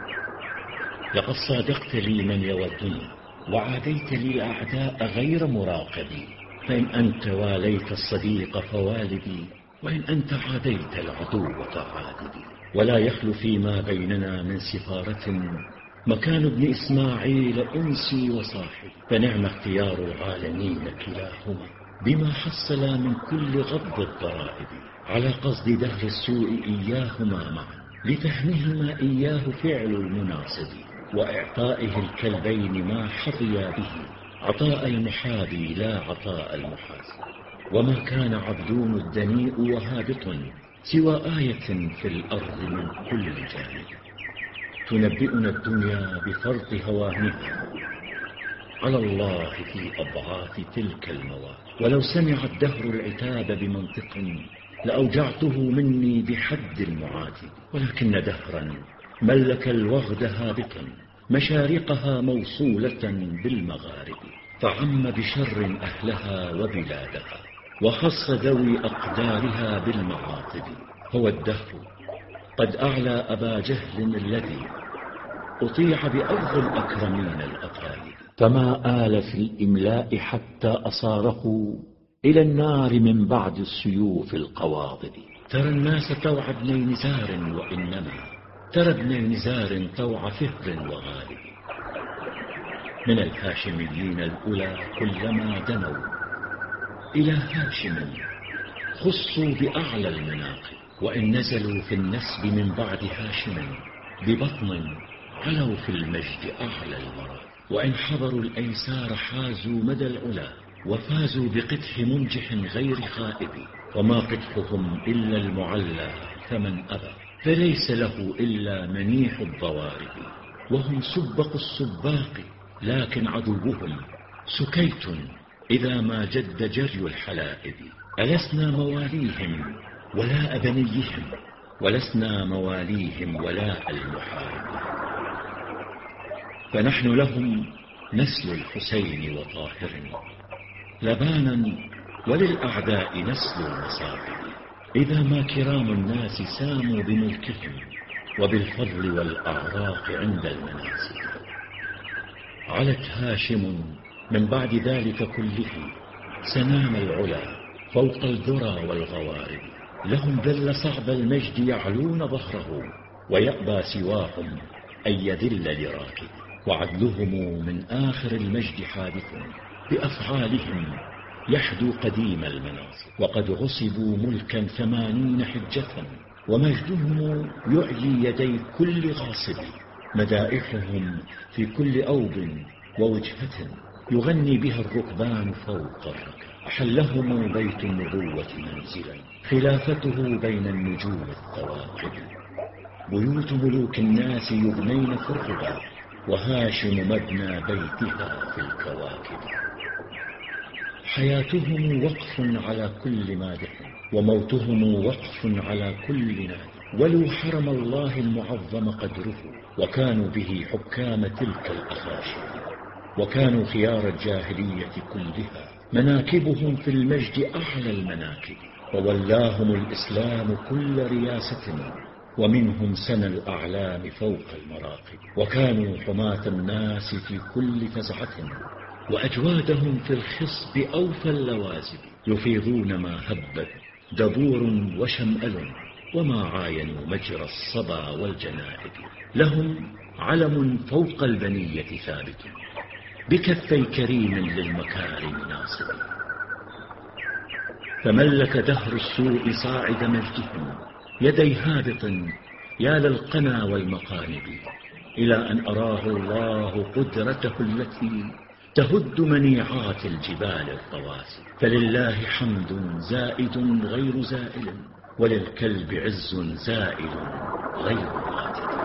لقد صادقت لي من يودني، وعاديت لي أعداء غير مراقبي. فإن أنت واليت الصديق فوالدي، وإن أنت عاديت العدو فعاددي. ولا يخلو فيما بيننا من سفارة مكان ابن إسماعيل أنسي وصاحب. فنعم اختيار العالمين كلاهما بما حصل من كل غض الضرائب، على قصد دهر السوء إياهما معا، لفهمهما إياه فعل المناصب، وإعطائه الكلبين ما حظيا به عطاء المحابي لا عطاء المحاسب. وما كان عبدون الدنيء وهابط سوى آية في الأرض من كل جانب، تنبئنا الدنيا بفرط هوانها على الله في أضعاف تلك المواد. ولو سمع الدهر العتاب بمنطق لأوجعته مني بحد المعاتب، ولكن دهرا ملك الوغد هابطا مشارقها موصولة بالمغارب، فعم بشر أهلها وبلادها، وخص ذوي أقدارها بالمعاطب. هو الدهر قد أعلى أبا جهل الذي أطيع بأرض الأكرمين الأقارب، فما آل في الإملاء حتى أصاره إلى النار من بعد السيوف القواضب. ترى الناس طوع ابني نزار، وإنما ترى ابني نزار طوع فهر وغالب. من الهاشميين الأولى كلما دنوا إلى هاشم خصوا بأعلى المناقب، وإن نزلوا في النسب من بعد هاشم ببطن علوا في المجد أعلى المراتب. وإن حضروا الأيسار حازوا مدى العلا، وفازوا بقدح منجح غير خائب. وما قدحهم إلا المعلى فمن أبى، فليس له إلا منيح الضوارب. وهم سبق السباق لكن عدوهم سكيت إذا ما جد جري الحلائب. ألسنا مواليهم ولا أبنيهم، ولسنا مواليهم ولا المحارب، فنحن لهم نسل الحسين وطاهر لبانا، وللأعداء نسل المصاحب. إذا ما كرام الناس ساموا بملكهم وبالفضل والأعراق عند المناسب. علت هاشم من بعد ذلك كله سنام العلا فوق الذرى والغوارب. لهم ذل صعب المجد يعلون ظهره، ويأبى سواهم أن يذل لراكب. وعدلهم من آخر المجد حادث بأفعالهم يحدو قديم المناصب. وقد غصبوا ملكا 80 حجة، ومجدهم يعلي يدي كل غاصب. مدائحهم في كل أوب ووجهة يغني بها الركبان فوق الركب. أحلهم بيت النبوة منزلا، خلافته بين النجوم الثواقب. بيوت ملوك الناس يبنين في الربا، وهاشم مبنى بيتها في الكواكب. حياتهم وقف على كل مادح، وموتهم وقف على كل نادي. ولو حرم الله المعظم قدره، وكانوا به حكام تلك الأخاشب. وكانوا خيار الجاهلية كلها، مناكبهم في المجد أعلى المناكب. وولاهم الإسلام كل رياسة، ومنهم سنى الأعلام فوق المراقب. وكانوا حماة الناس في كل فزعة، وأجوادهم في الخصب أوفى اللوازم. يفيضون ما هبت دبور وشمأل، وما عاينوا مجرى الصبا والجنائب. لهم علم فوق البنية ثابت، بكفي كريم للمكارم ناصب. فملك دهر السوء صاعد مجدهم، يدي هابط يا للقنا والمقالب. إلى أن أراه الله قدرته التي تهد منيعات الجبال الرواسي. فلله حمد زائد غير زائل، وللكلب عز زائل غير غاتل.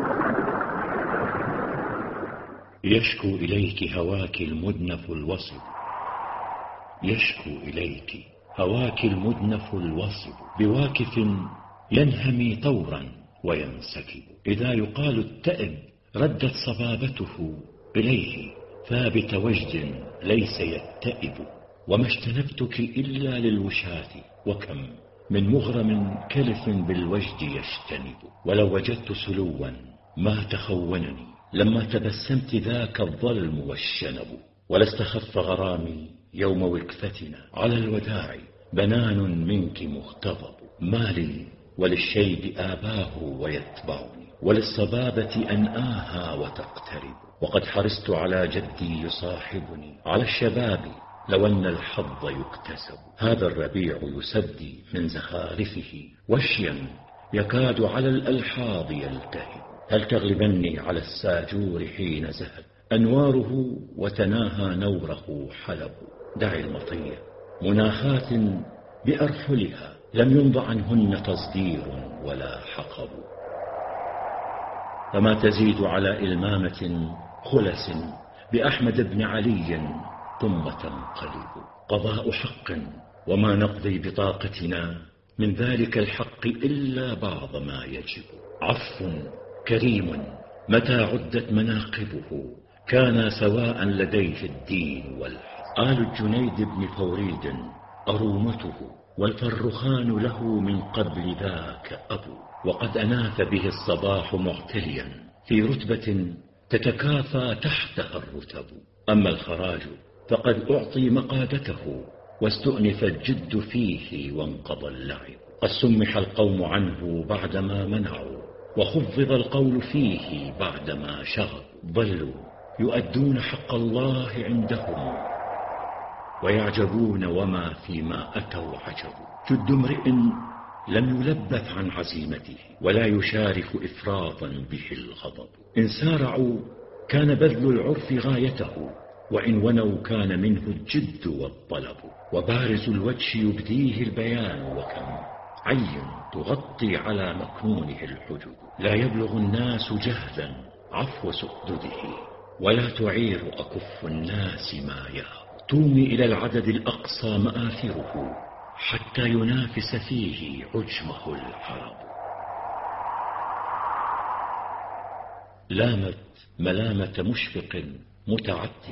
يشكو إليك هواك المدنف الوصب، يشكو إليك هواك المدنف الوصب. بواكف ينهمي طورا وينسكب. إذا يقال التأب ردت صبابته إليه، ثابت وجد ليس يتئب. وما اجتنبتك إلا للوشاة، وكم من مغرم كلف بالوجد يجتنب. ولو وجدت سلوا ما تخونني، لما تبسمت ذاك الظلم والشنب. ولاستخف غرامي يوم وكفتنا على الوداع، بنان منك مغتضب. ما لي وللشيب آباه ويتبعني، وللصبابة أنآها وتقترب. وقد حرصت على جدي يصاحبني على الشباب، لو أن الحظ يكتسب. هذا الربيع يسدي من زخارفه، وشيا يكاد على الألحاظ يلتهب. هل تغلبني على الساجور حين زهد أنواره، وتناهى نوره حلب. دعي المطية مناخات بأرحلها، لم يمض عنهن تصدير ولا حقب. فما تزيد على إلمامة خلس بأحمد بن علي ثم تنقلب. قضاء حق، وما نقضي بطاقتنا من ذلك الحق إلا بعض ما يجب. عفو كريم متى عدت مناقبه، كان سواء لديه الدين والحق. آل الجنيد بن فوريد أرومته، والفرخان له من قبل ذاك أبو. وقد أناث به الصباح معتليا في رتبة تتكافى تحتها الرتب. أما الخراج فقد أعطي مقادته، واستؤنف الجد فيه وانقضى اللعب. قد سمح القوم عنه بعدما منعوا، وخفض القول فيه بعدما شغب. ظلوا يؤدون حق الله عندهم، ويعجبون وما فيما أتوا عجبوا. جد امرئ لم يلبث عن عزيمته، ولا يشارك إفراطا به الغضب. إن سارعوا كان بذل العرف غايته، وإن ونوا كان منه الجد والطلب. وبارز الوجه يبديه البيان، وكم عين تغطي على مكنونه الحجب. لا يبلغ الناس جهلا عفو سؤدده، ولا تعير أكف الناس ما يهب. تومي إلى العدد الأقصى مآثره، حتى ينافس فيه عجمه العرب. لامت ملامة مشفق متعتب،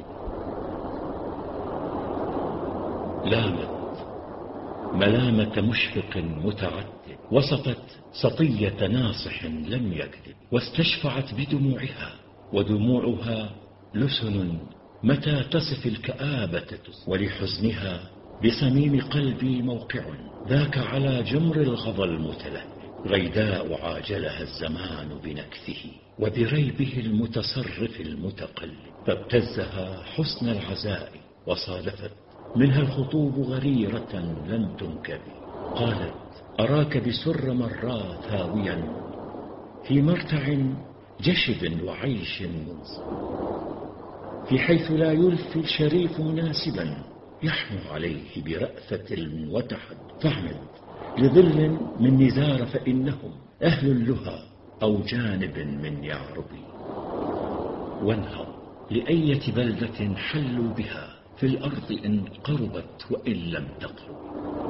لامت ملامة مشفق متعتب. وصفت سطية ناصح لم يكذب، واستشفعت بدموعها، ودموعها لسن متى تصف الكآبة تصف. ولحزنها بصميم قلبي موقع، ذاك على جمر الغضا المتلهب. غيداء عاجلها الزمان بنكثه، وبريبه المتصرف المتقلب. فابتزها حسن العزاء، وصادفت منها الخطوب غريرة لم تنكب. قالت أراك بسر مرات هاويا في مرتع جشب وعيش منصب، في حيث لا يلفي الشريف مناسبا، يحنو عليه برأفة وتحد. فاعمد لظل من نزار، فإنهم أهل اللهى أو جانب من يعربي، وانهض لأية بلدة حلوا بها في الأرض إن قربت وإن لم تقرب،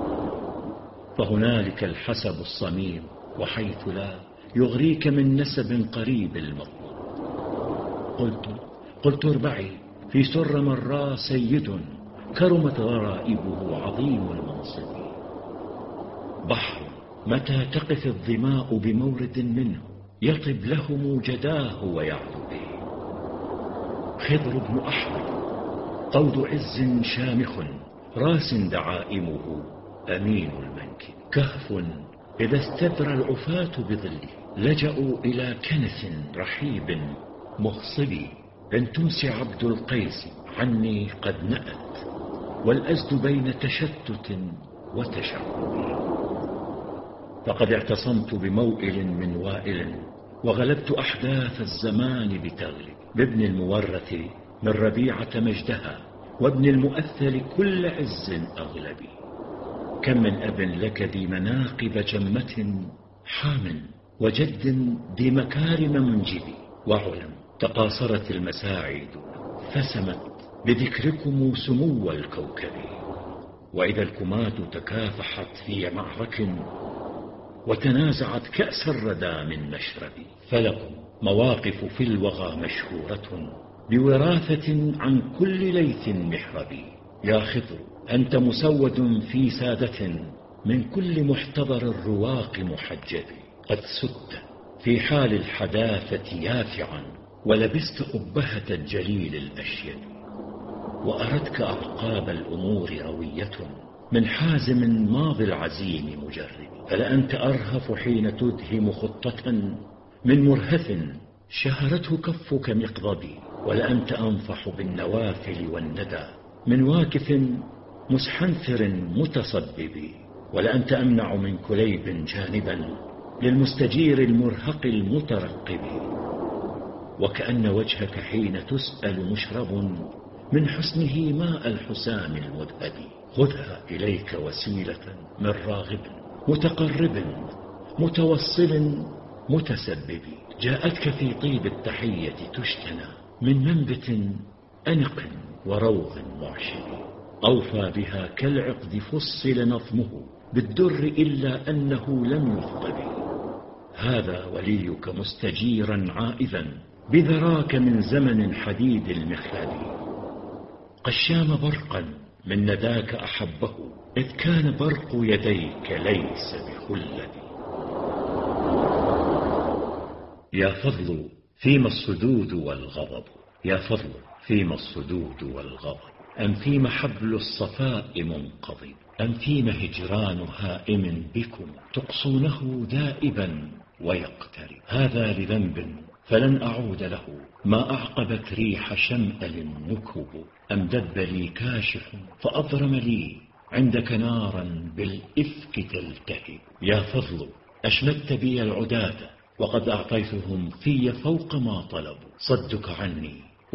فهنالك الحسب الصميم، وحيث لا يغريك من نسب قريب المطلوب. قلت اربعي في سر مرا سيد، كرمت غرائبه عظيم المنصب، بحر متى تقف الظماء بمورد منه، يطب له جداه ويعلو به. خضر بن أحمد قود عز شامخ، راس دعائمه أمين المنكب. كهف إذا استدرى العفاة بظله، لجأوا إلى كنف رحيب مغصب. إن تمس عبد القيس عني قد نأت، والأزد بين تشتت وتشعب. فقد اعتصمت بموئل من وائل، وغلبت أحداث الزمان بتغلب. بابن المورث من ربيعة مجدها، وابن المؤثل كل عز أغلبي. كم من أب لك ذي مناقب جمة حام، وجد ذي مكارم منجبي. وعلم تقاصرت المساعد، فسمت بذكركم سمو الكوكب. وإذا الكمات تكافحت في معرك، وتنازعت كأس الردى من مشربي. فلكم مواقف في الوغى مشهورة، بوراثة عن كل ليث محربي. يا خضر أنت مسود في سادة، من كل محتضر الرواق محجب. قد سدت في حال الحداثة يافعا، ولبست أبهة الجليل الأشيب. وأردك أعقاب الأمور روية، من حازم ماضي العزيم مجرب. فلأنت أرهف حين تدهم خطة، من مرهف شهرته كفك مقضبي. ولأنت أنفح بالنوافل والندى، من واكف مسحنثر متصبب. ولأنت أمنع من كليب جانبا، للمستجير المرهق المترقب. وكأن وجهك حين تسأل مشرب، من حسنه ماء الحسام المذهب. خذها إليك وسيلة من راغب، متقرب متوصل متسبب. جاءتك في طيب التحية تشتنى، من منبت أنق وروض معشب. أوفى بها كالعقد فصل نظمه، بالدر إلا أنه لم يخطب. هذا وليك مستجيرا عائذا، بذراك من زمن حديد المخلب. قشام برقا من نداك أحبه، إذ كان برق يديك ليس بخلب. يا فضل فيما الصدود والغضب، يا فضل فيما الصدود والغضب. أم فيما حبل الصفاء منقضب، أم فيما هجران هائم بكم، تقصونه دائبا ويقترب. هذا لذنب فلن أعود له، ما أعقبت ريح شمأل نكب. أم دب لي كاشف فأضرم لي، عندك نارا بالإفك تلتهب. يا فضل أشمت بي العداة، وقد أعطيتهم في فوق ما طلبوا. صدك عني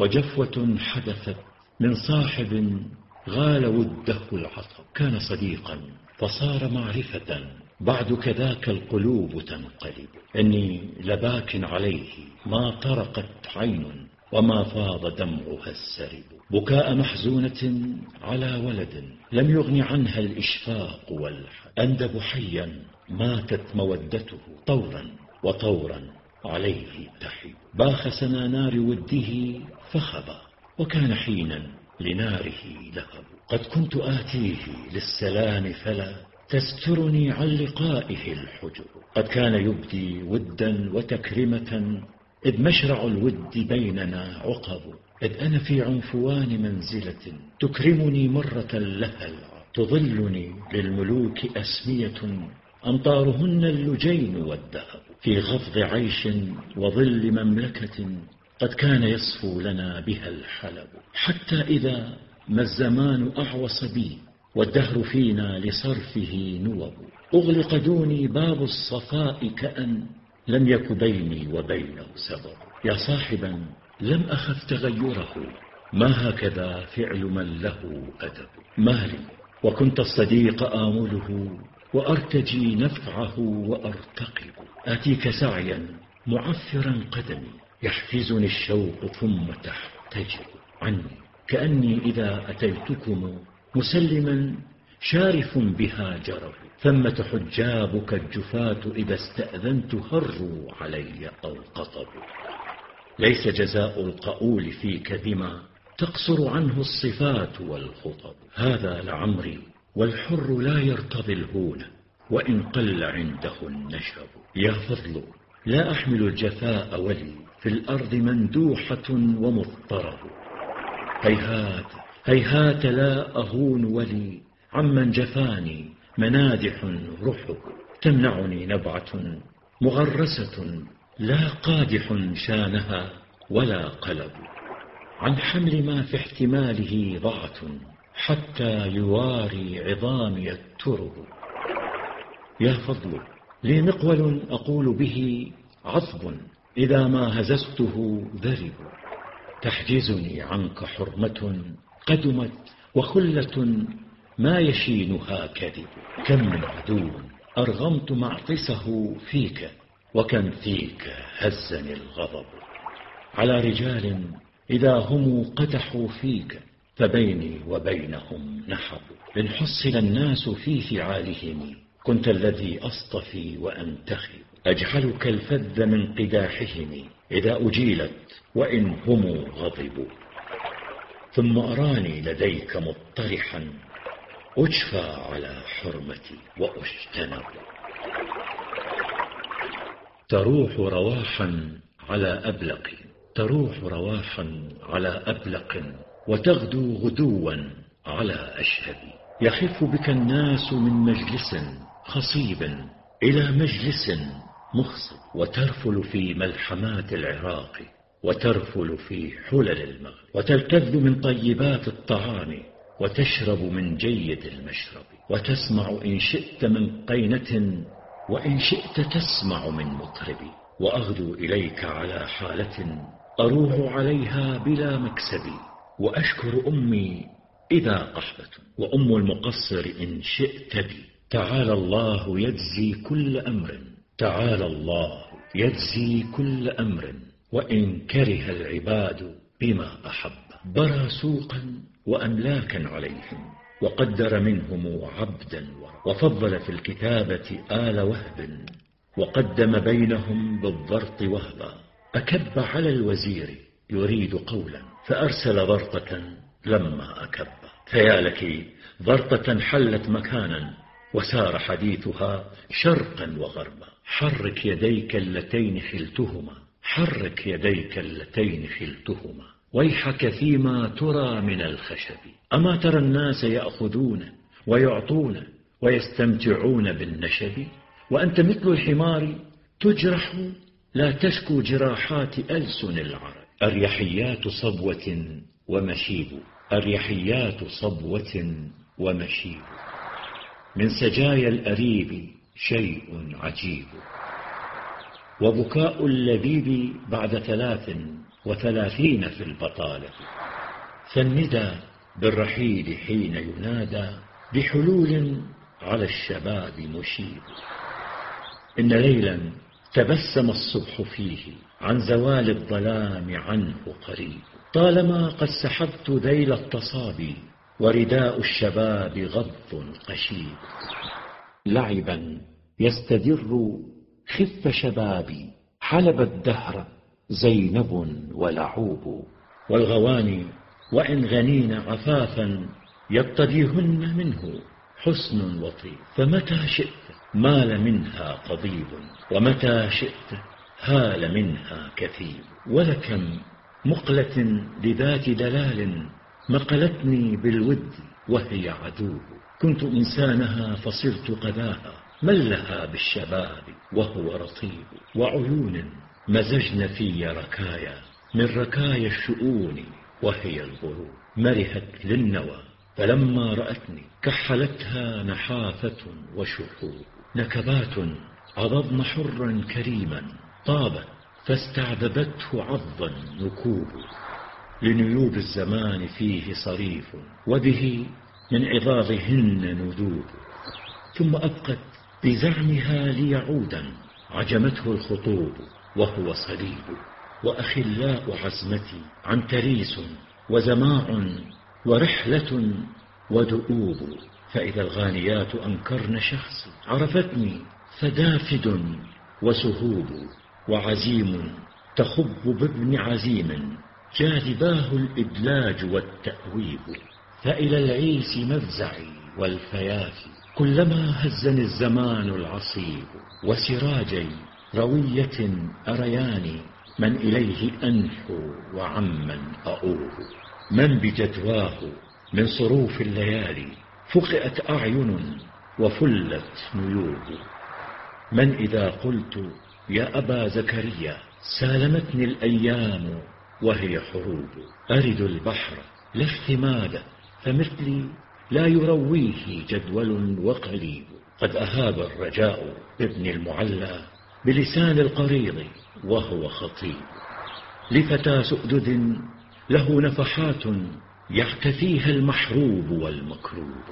وجفوة حدثت، من صاحب غال وده العطب. كان صديقا فصار معرفة، بعد كذاك القلوب تنقلب. إني لباك عليه ما طرقت عين، وما فاض دمعها السرب. بكاء محزونة على ولد، لم يغن عنها الإشفاق والحب. أندب حيا ماتت مودته، طورا وطورا عليه تحب. باخ سنا نار وده فخبا، وكان حينا لناره لهب. قد كنت آتيه للسلام، فلا تسترني عن لقائه الحجب. قد كان يبدي ودا وتكرمة، إذ مشرع الود بيننا عقب. إذ أنا في عنفوان منزلة، تكرمني مرة لها العب. تظلني للملوك أسمية، أمطارهن اللجين والذهب. في غفض عيش وظل مملكة، قد كان يصفو لنا بها الحلب. حتى إذا ما الزمان أعوص بي، والدهر فينا لصرفه نوب. أغلق دوني باب الصفاء، كأن لم يك بيني وبينه سبب. يا صاحبا لم أخف تغيره، ما هكذا فعل من له أدب. مالي وكنت الصديق آمله، وأرتجي نفعه وأرتقب. آتيك سعيا معفرا قدمي، يحفزني الشوق ثم تحتجب عني، كأني إذا أتيتكم مسلما شارف بها جرب. ثمة حجابك الجفاة إذا استأذنت هروا علي أو قطبوا. ليس جزاء القؤول فيك بما تقصر عنه الصفات والخطب. هذا لعمري والحر لا يرتضي الهون، وإن قل عنده النشب. يا فضل لا أحمل الجفاء ولي في الأرض مندوحة ومضطرب. هيهات هيهات لا أهون ولي عمن جفاني منادح رحب. تمنعني نبعة مغرسة لا قادح شانها ولا قلب، عن حمل ما في احتماله ضعة حتى يواري عظامي الترب. يا فضل لي مقول أقول به عصب إذا ما هززته ذرب. تحجزني عنك حرمة قدمت وخلة ما يشينها كذب. كم من عدو أرغمت معطسه فيك، وكم فيك هزني الغضب. على رجال إذا هم قدحوا فيك فبيني وبينهم نحب. إن حصل الناس في فعالهم كنت الذي أصطفي وأنتخب. أجعلك الفذ من قداحهم إذا أجيلت وإن هم غضبوا. ثم أراني لديك مطرحا أجفى على حرمتي وأجتنب. تروح رواحا على أبلق، تروح رواحا على أبلق، وتغدو غدوا على أشهب. يخف بك الناس من مجلس خصيب إلى مجلس مخصب، وترفل في ملحمات العراق، وترفل في حلل المغرب، وتلتذ من طيبات الطعام، وتشرب من جيد المشرب، وتسمع إن شئت من قينة، وإن شئت تسمع من مطرب. وأغدو إليك على حالة أروح عليها بلا مكسب، وأشكر أمي إذا قحبة، وأم المقصر إن شئت بي. تعالى الله يجزي كل أمر، تعالى الله يجزي كل أمر، وإن كره العباد بما أحب. برى سوقا وأملاكا عليهم، وقدر منهم عبدا، وفضل في الكتابة آل وهب، وقدم بينهم بالضرط وهبا. أكب على الوزير يريد قولا، فأرسل ضرطة لما أكب. فيا لك ضرطة حلت مكانا، وسار حديثها شرقا وغربا. حرك يديك اللتين خلتهما، حرك يديك اللتين خلتهما، ويحك فيما ترى من الخشب. أما ترى الناس يأخذون ويعطون ويستمتعون بالنشب، وأنت مثل الحمار تجرح لا تشكو جراحات ألسن العرب. الريحيات صبوة ومشيب، الريحيات صبوة ومشيب، من سجايا الأريب شيء عجيب. وبكاء اللبيب بعد 33 في البطالة. فالندى بالرحيل حين ينادى بحلول على الشباب مشيب. إن ليلا تبسم الصبح فيه عن زوال الظلام عنه قريب. طالما قد سحبت ذيل التصابي، ورداء الشباب غض قشيب. لعبا يستدر خف شبابي، حلب الدهر زينب ولعوب. والغواني وإن غنين عفافا يقتديهن منه حسن وطيب. فمتى شئت مال منها قضيب، ومتى شئت هال منها كثيب. ولكم مقلة لذات دلال مقلتني بالود وهي عذوب. كنت إنسانها فصرت قذاها، ملها بالشباب وهو رطيب. وعيون مزجن في ركايا من ركايا الشؤون وهي الغروب. مرهت للنوى فلما رأتني كحلتها نحافة وشحوب. نكبات عضضن حرا كريما طابت، فاستعذبته عضا نكوب. لنيوب الزمان فيه صريف، وبه من عظاظهن ندوب. ثم أبقت بزعمها ليعودا، عجمته الخطوب وهو صليب، وأخلاء عزمتي عنتريس وزماع ورحلة ودؤوب. فإذا الغانيات أنكرن شخصي عرفتني فدافد وسهوب، وعزيم تخب بابن عزيم جاذباه الإدلاج والتأويب. فإلى العيس مفزعي والفيافي كلما هزني الزمان العصيب، وسراجي روية أرياني من إليه أنحو وعمن أؤوب. من بجدواه من صروف الليالي فقئت أعين وفلت نيوب. من إذا قلت يا أبا زكريا سالمتني الأيام وهي حروب. أرد البحر لا احتمال فمثلي لا يرويه جدول وقليب. قد أهاب الرجاء بابن المعلى بلسان القريض وهو خطيب. لفتى سؤدد له نفحات يحتفيها المحروب والمكروب.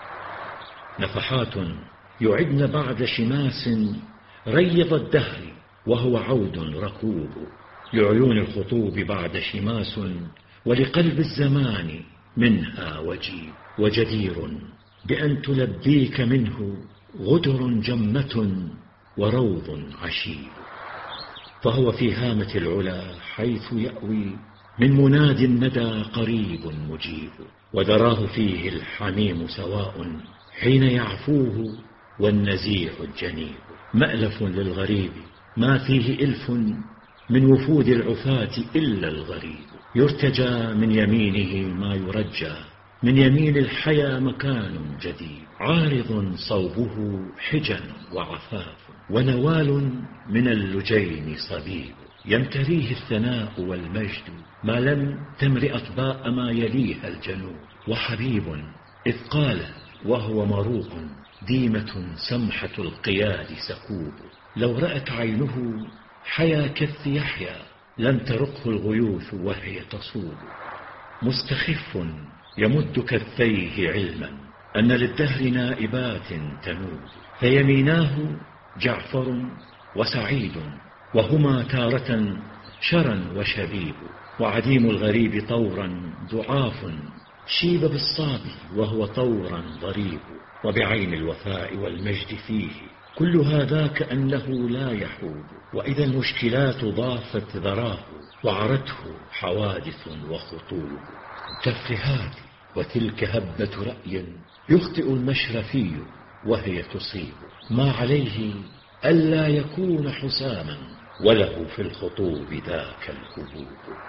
نفحات يعدن بعد شماس ريض الدهر وهو عود ركوب. لعيون الخطوب بعد شماس ولقلب الزمان منها وجيب. وجدير بأن تلبيك منه غدر جمة وروض عشيب. فهو في هامة العلا حيث يأوي من مناد الندى قريب مجيب. وذراه فيه الحميم سواء حين يعفوه والنزيع الجنيب. مألف للغريب ما فيه إلف من وفود العفاة إلا الغريب. يرتجى من يمينه ما يرجى من يمين الحيا مكان جديد. عارض صوبه حجا وعفاف ونوال من اللجين صبيب. يمتريه الثناء والمجد ما لم تمر أطباء ما يليها الجنوب. وحبيب إذ قال وهو مروق ديمة سمحة القياد سكوب. لو رأت عينه حيا كث يحيى لم ترقه الغيوث وهي تصوب. مستخف يمد كفيه علما أن للدهر نائبات تنوب. فيميناه جعفر وسعيد وهما تارة شرا وشبيب. وعديم الغريب طورا ضعاف شيب بالصاب وهو طورا ضريب. وبعين الوفاء والمجد فيه كل هذا كأنه لا يحوب. وإذا المشكلات ضافت ذراه وعرته حوادث وخطوب. تفهات وتلك هبة رأي يخطئ المشرفي وهي تصيب. ما عليه ألا يكون حساما وله في الخطوب ذاك الهبوب.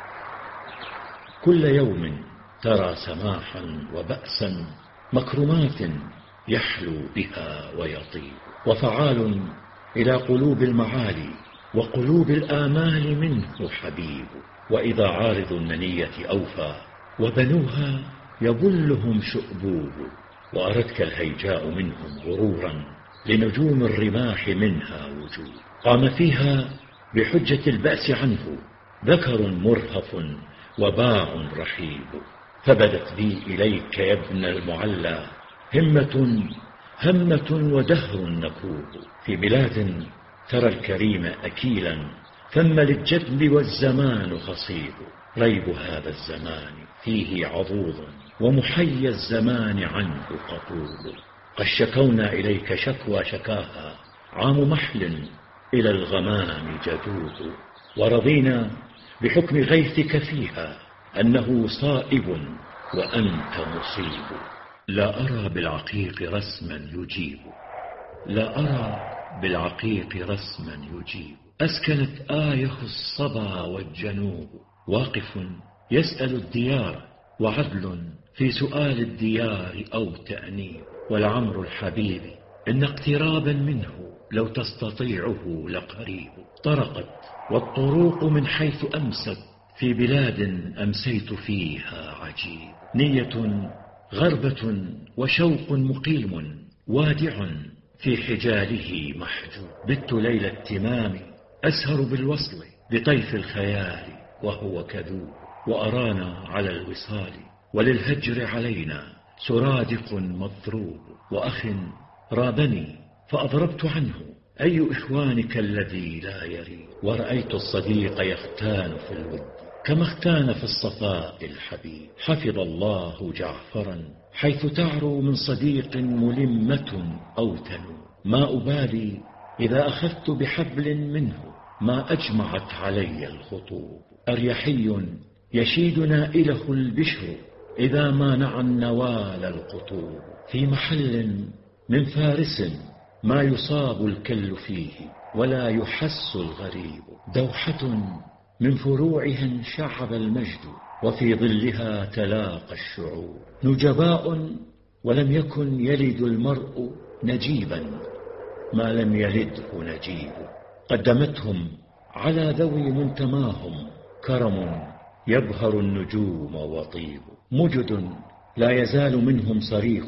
كل يوم ترى سماحا وبأسا مكرمات يحلو بها ويطيب. وفعال إلى قلوب المعالي وقلوب الآمال منه حبيب. وإذا عارض المنية أوفى وبنوها يبلهم شؤبوب. وأردك الهيجاء منهم غرورا لنجوم الرماح منها وجوب. قام فيها بحجة البأس عنه ذكر مرهف وباع رحيب. فبدت بي إليك يا ابن المعلى همة ودهر نكوب. في بلاد ترى الكريم أكيلا ثم للجدل والزمان خصيب. ريب هذا الزمان فيه عضوض ومحيا الزمان عنه قطوب. قد شكونا إليك شكوى شكاها عام محل إلى الغمام جدوب. ورضينا بحكم غيثك فيها أنه صائب وأنت مصيب. لا أرى بالعقيق رسما يجيب. لا أرى بالعقيق رسما يجيب. أسكنت آيه الصبا والجنوب. واقف يسأل الديار وعدل في سؤال الديار أو تأنيب. ولعمر الحبيب إن اقترابا منه لو تستطيعه لقريب. طرقت والطروق من حيث أمست في بلاد أمسيت فيها عجيب. نية غربة وشوق مقيم وادع في حجاله محجوب. بت ليل التمام أسهر بالوصل بطيف الخيال وهو كذوب. وأرانا على الوصال وللهجر علينا سرادق مضروب. وأخ رابني فأضربت عنه أي إخوانك الذي لا يري. ورأيت الصديق يختان في الود كما اختان في الصفاء الحبيب. حفظ الله جعفرا حيث تعرو من صديق ملمة أو تنو. ما أبالي إذا أخذت بحبل منه ما أجمعت علي الخطوب. أريحي يشيد نائله البشر إذا ما نعى النوال القطوب. في محل من فارس ما يصاب الكل فيه ولا يحس الغريب. دوحة من فروعها انشعب المجد وفي ظلها تلاقى الشعوب. نجباء ولم يكن يلد المرء نجيبا ما لم يلده نجيب. قدمتهم على ذوي منتماهم كرم يبهر النجوم وطيب. مجد لا يزال منهم صريخ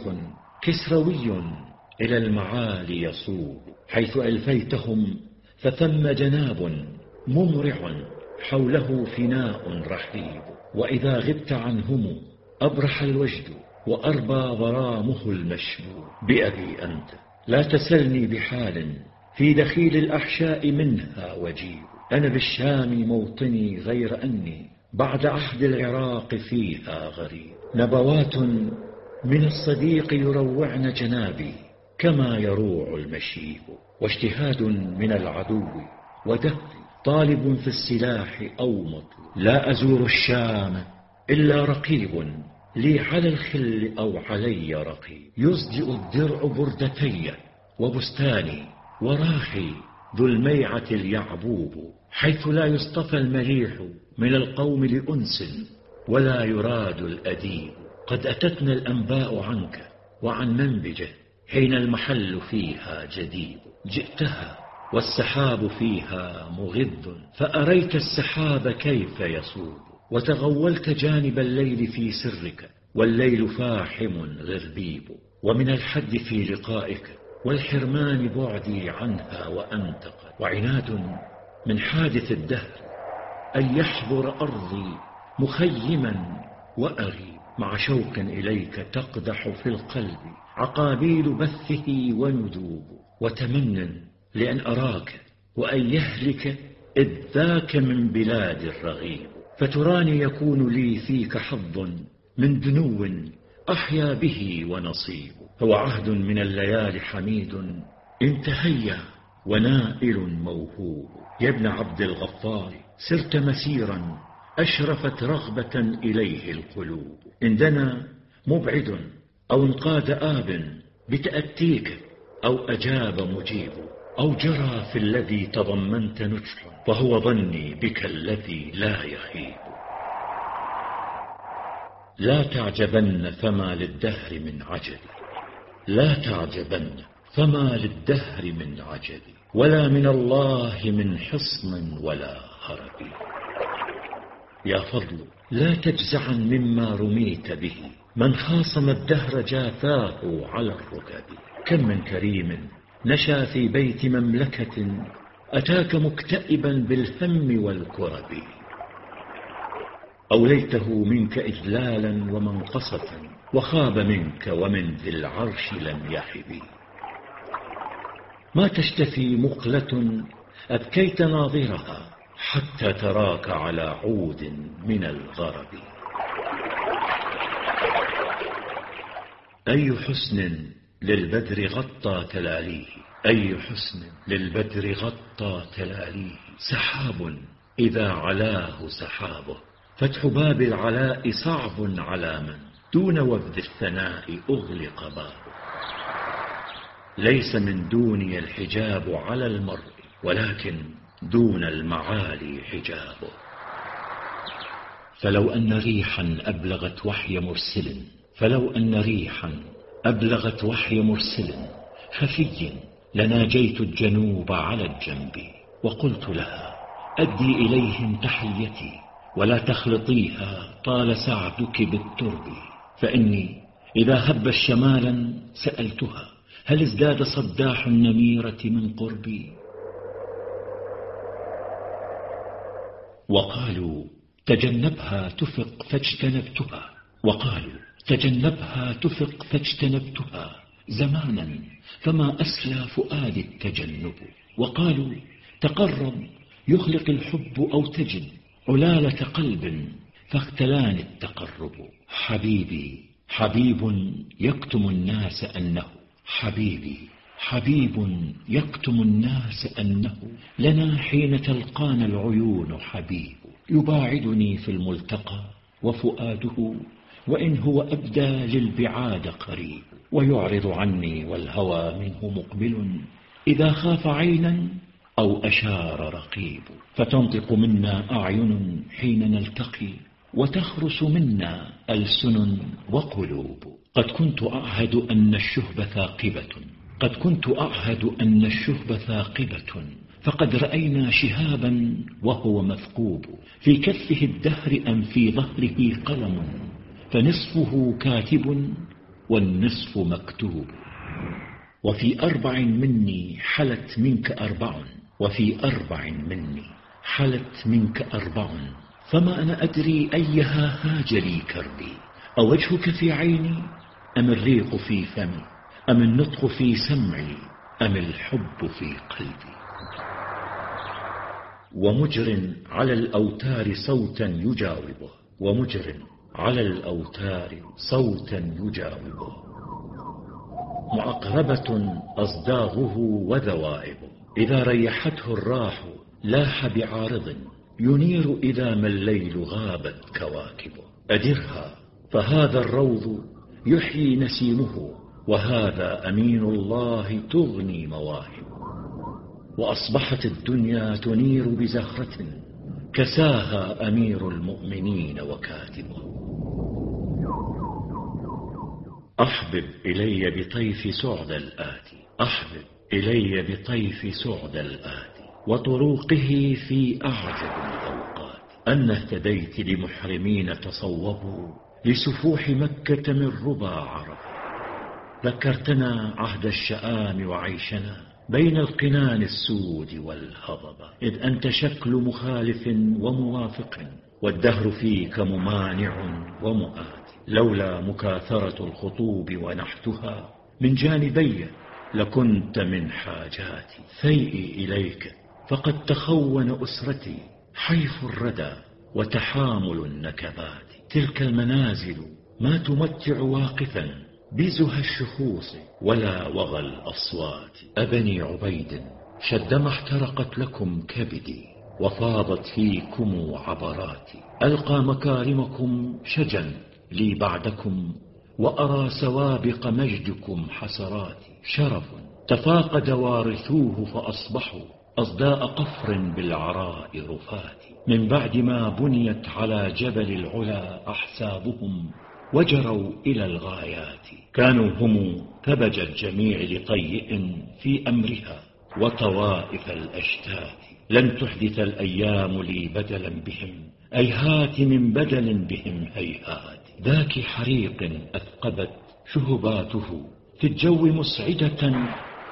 كسروي إلى المعالي يصوب. حيث ألفيتهم فثم جناب ممرع حوله فناء رحيب. وإذا غبت عنهم أبرح الوجد وأربى ضرامه المشبوب. بأبي أنت لا تسلني بحال في دخيل الأحشاء منها وجيب. أنا بالشام موطني غير أني بعد عهد العراق فيها غريب. نبوات من الصديق يروعن جنابي كما يروع المشيب. واجتهاد من العدو ودهر طالب في السلاح أو مطلوب. لا أزور الشام إلا رقيب لي على الخل أو علي رقيب. يصدئ الدرع بردتي وبستاني وراخي ذو الميعة اليعبوب. حيث لا يصطفى المليح من القوم لأنس ولا يراد الأديب. قد أتتنا الأنباء عنك وعن منبجه حين المحل فيها جديد. جئتها والسحاب فيها مغض فأريت السحاب كيف يصوب. وتغولت جانب الليل في سرك والليل فاحم غربيب. ومن الحد في لقائك والحرمان بعدي عنها وأنتقل. وعناد من حادث الدهر أن يحضر أرضي مخيما وأغيب. مع شوق إليك تقدح في القلب عقابيل بثه وندوب. وتمن لأن أراك وأن يهلك إذ ذاك من بلاد الرغيب. فتراني يكون لي فيك حظ من دنو أحيا به ونصيب. هو عهد من الليالي حميد انتهيا ونائل موهوب. يا ابن عبد الغفار سرت مسيرا أشرفت رغبة إليه القلوب. إن دنا مبعد أو انقاد آب بتأتيك أو أجاب مجيب أو جرى في الذي تضمنت نجح فهو ظني بك الذي لا يخيب. لا تعجبن فما للدهر من عجب. لا تعجبن فما للدهر من عجب. ولا من الله من حصن ولا هرب. يا فضل لا تجزعا مما رميت به. من خاصم الدهر جاثاه على الركب. كم من كريم نشا في بيت مملكة أتاك مكتئبا بالهم والكرب. أوليته منك إذلالا ومنقصة وخاب منك ومن ذي العرش لم يحب. ما تشتفي مقلة أبكيت ناظرها حتى تراك على عود من الغرب. أي حسن للبدر غطى تلاليه. أي حسن للبدر غطى تلاليه. سحاب إذا علاه سحابه. فتح باب العلاء صعب على من دون وفد الثناء أغلق بابه. ليس من دوني الحجاب على المرء ولكن دون المعالي حجابه. فلو أن ريحا أبلغت وحي مرسل. فلو أن ريحا أبلغت وحي مرسل خفي لناجيت الجنوب على الجنب. وقلت لها أدي إليهم تحيتي ولا تخلطيها طال سعدك بالترب. فإني إذا هب الشمالا سألتها هل ازداد صداح النميرة من قربي. وقالوا تجنبها تفق فاجتنبتها. وقالوا تجنبها تفق فاجتنبتها. زمانا فما أسلى فؤاد التجنب. وقالوا تقرب يخلق الحب أو تجد علالة قلب فاختلان التقرب. حبيبي حبيب يكتم الناس أنه حبيبي حبيب يكتم الناس أنه لنا حين تلقانا العيون حبيب. يباعدني في الملتقى وفؤاده وإن هو أبدى للبعاد قريب. ويعرض عني والهوى منه مقبل إذا خاف عينا أو أشار رقيب. فتنطق منا أعين حين نلتقي وتخرس منا ألسن وقلوب. قد كنت أعهد أن الشهب ثاقبة قد كنت أعهد أن الشهب ثاقبة فقد رأينا شهابا وهو مثقوب. في كفه الدهر أم في ظهره قلم فنصفه كاتب والنصف مكتوب. وفي 4 مني حلت منك 4 وفي 4 مني حلت منك 4 فما أنا أدري أيها هاج لي كربي. أوجهك في عيني أم الريق في فمي أم النطق في سمعي أم الحب في قلبي. ومجر على الأوتار صوتا يجاوبه ومجر على الأوتار صوتا يجاوبه. معقربة أصداغه وذوائبه إذا ريحته الراح لاح بعارض ينير إذا ما الليل غابت كواكبه. أدرها فهذا الروض يحيي نسيمه وهذا أمين الله تغني مواهب. وأصبحت الدنيا تنير بزهرة كساها أمير المؤمنين وكاتبه. أحبب إلي بطيف سعد الآتي أحبب إلي بطيف سعد الآتي وطروقه في أعجب الأوقات. أن اهتديت لمحرمين تصوبوا لسفوح مكة من ربى عرب. ذكرتنا عهد الشآم وعيشنا بين القنان السود والهضبة إذ أنت شكل مخالف وموافق والدهر فيك ممانع ومؤات. لولا مكاثرة الخطوب ونحتها من جانبي لكنت من حاجاتي. فيئي إليك فقد تخون أسرتي حيف الردى وتحامل النكبات. تلك المنازل ما تمتع واقفا بزها الشخوص ولا وغى الأصوات. أبني عبيد شدما احترقت لكم كبدي وفاضت فيكم عبراتي. ألقى مكارمكم شجا لي بعدكم وأرى سوابق مجدكم حسراتي. شرف تفاقد وارثوه فأصبحوا أصداء قفر بالعراء رفاتي. من بعد ما بنيت على جبل العلا أحسابهم وجروا إلى الغايات. كانوا هم ثبج الجميع لطيء في أمرها وطوائف الأشتات. لن تحدث الأيام لي بدلا بهم أيهات من بدل بهم هيهات. ذاك حريق أثقبت شهباته في الجو مسعدة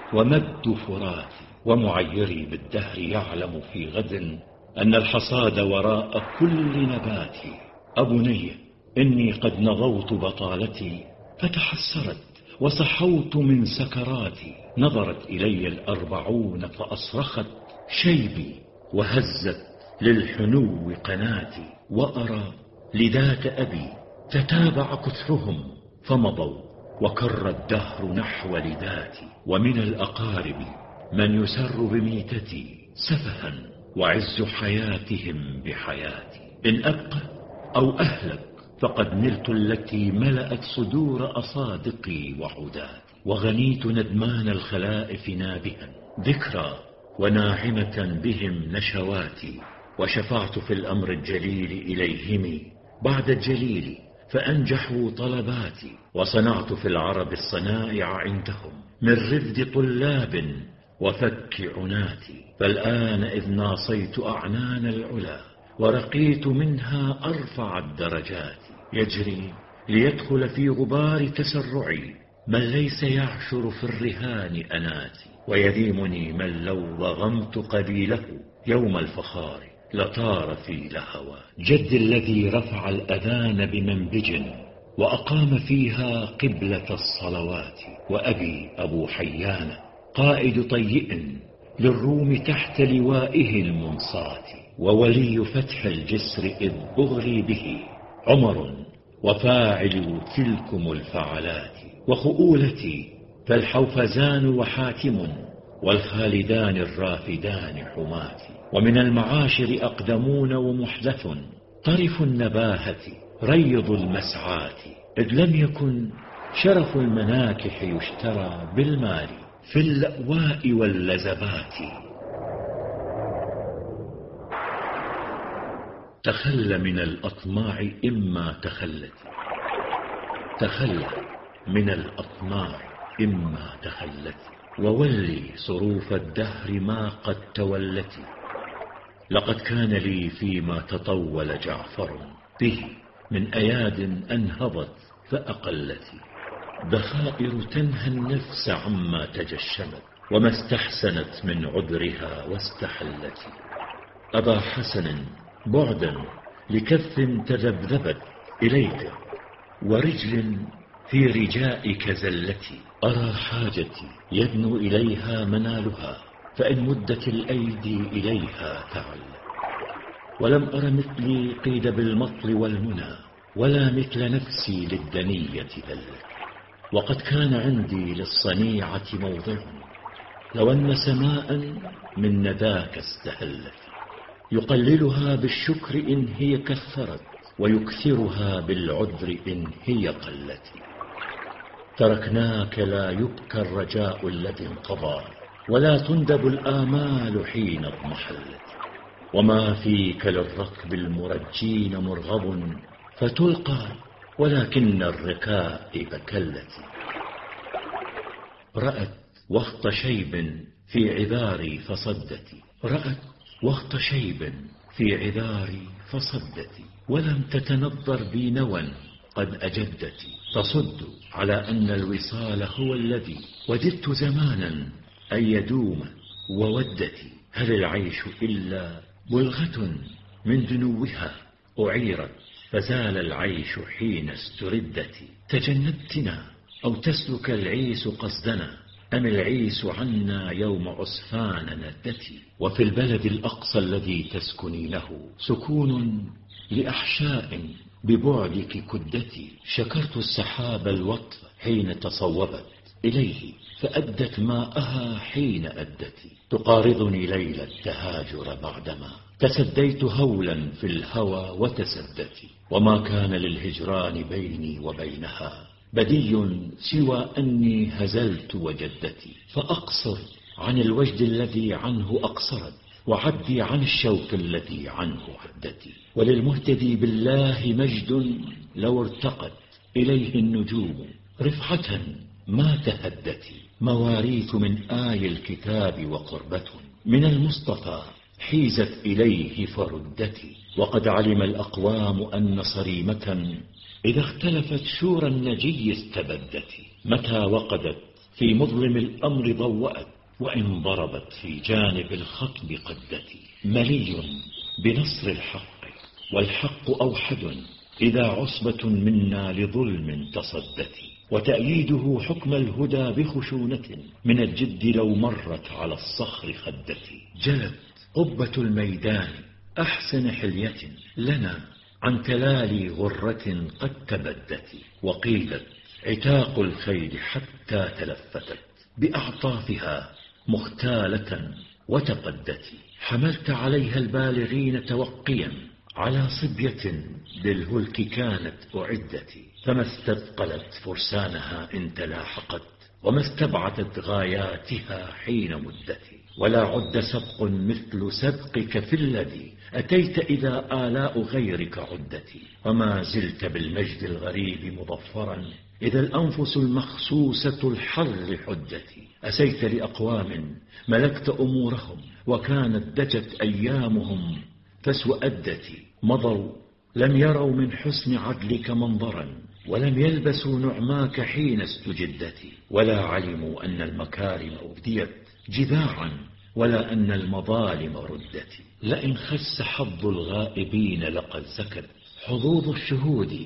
ومد فرات. ومعيري بالدهر يعلم في غد أن الحصاد وراء كل نبات. أبني إني قد نضوت بطالتي فتحسرت وصحوت من سكراتي. نظرت إلي 40 فأصرخت شيبي وهزت للحنو قناتي. وأرى لذات أبي تتابع كثرهم فمضوا وكر الدهر نحو لذاتي. ومن الأقارب من يسر بميتتي سفها وعز حياتهم بحياتي. إن أبقى أو أهلك فقد نلت التي ملأت صدور أصادقي وعداتي. وغنيت ندمان الخلائف نابها ذكرى وناعمة بهم نشواتي. وشفعت في الأمر الجليل إليهم بعد الجليل فأنجحوا طلباتي. وصنعت في العرب الصنائع عندهم من رفد طلاب وفك عناتي. فالآن إذ ناصيت أعنان العلا ورقيت منها أرفع الدرجات. يجري ليدخل في غبار تسرعي من ليس يعشر في الرهان أناتي. ويديمني من لو ضغمت قبيله يوم الفخار لطار في لهوى. جد الذي رفع الأذان بمنبج وأقام فيها قبلة الصلوات. وأبي أبو حيان قائد طيء للروم تحت لوائه المنصات، وولي فتح الجسر إذ أغري به عمر وفاعل تلكم الفعلات. وخؤولتي فالحوفزان وحاتم والخالدان الرافدان حماتي. ومن المعاشر أقدمون ومحدث طرف النباهة ريض المسعات، إذ لم يكن شرف المناكح يشترى بالمال في اللأواء واللزبات. تخل من الأطماع إما تخلت، تخل من الأطماع إما تخلت، وولي صروف الدهر ما قد تولت. لقد كان لي فيما تطول جعفر به من أياد أنهضت فأقلت، ذخائر تنهى النفس عما تجشمت وما استحسنت من عذرها واستحلت. أبا حسن بعدا لكف تذبذبت إليك ورجل في رجائك زلتي. أرى حاجتي يدنو إليها منالها، فإن مدت الأيدي إليها تعلت. ولم أر مثلي قيد بالمطل والمنى، ولا مثل نفسي للدنية ذلت. وقد كان عندي للصنيعة موضع، لو أن سماء من نداك استهلت. يقللها بالشكر إن هي كثرت، ويكثرها بالعذر إن هي قلت. تركناك لا يبكى الرجاء الذي انقضى، ولا تندب الآمال حين اضمحلت. وما فيك للركب المرجين مرغب، فتلقى ولكن الركائب كلت. رأت وسط شيب في عذاري فصدت، رأت وسط شيب في عذاري فصدت، ولم تتنظر بي نوى قد أجدت. تصد على أن الوصال هو الذي وددت زمانا أن يدوم وودتي. هل العيش إلا بلغة من دنوها أعيرت، فزال العيش حين استردت. تجنبتنا أو تسلك العيس قصدنا، أم العيس عنا يوم عصفان ندتي. وفي البلد الأقصى الذي تسكنينه سكون لأحشاء ببعدك كدتي. شكرت السحاب الوطف حين تصوبت إليه، فأدت ماءها حين أدت. تقارضني ليلة التهاجر بعدما تسديت هولا في الهوى وتسدت. وما كان للهجران بيني وبينها بدي سوى أني هزلت وجدتي. فأقصر عن الوجد الذي عنه أقصرت، وعدي عن الشوق الذي عنه عدتي. وللمهتدي بالله مجد لو ارتقت إليه النجوم رفعة ما تهدت. مواريث من آي الكتاب وقربة من المصطفى حيزت إليه فردت. وقد علم الأقوام أن صريمة إذا اختلفت شور النجي استبدت. متى وقدت في مظلم الأمر ضوأت، وإن ضربت في جانب الخطب قدت. ملي بنصر الحق والحق أوحد، إذا عصبة منا لظلم تصدت. وتأييده حكم الهدى بخشونة، من الجد لو مرت على الصخر خدتي. جلت قبة الميدان أحسن حلية لنا عن تلالي غرة قد تبدت. وقيلت عتاق الخيل حتى تلفتت بأعطافها مختالة وتقدت. حملت عليها البالغين توقيا على صبية للهلك كانت أعدت. فما استثقلت فرسانها إن تلاحقت، وما استبعدت غاياتها حين مدت. ولا عد سبق مثل سبقك في الذي أتيت إذا آلاء غيرك عدت. وما زلت بالمجد الغريب مظفرا إذا الأنفس المخصوصة الحر حدت. أسيت لأقوام ملكت أمورهم، وكانت دجت أيامهم فاسودت. مضوا لم يروا من حسن عدلك منظرا، ولم يلبسوا نعماك حين استجدت. ولا علموا أن المكارم أبديت جذاعا، ولا أن المظالم ردت. لئن خس حظ الغائبين لقد زكت حظوظ الشهود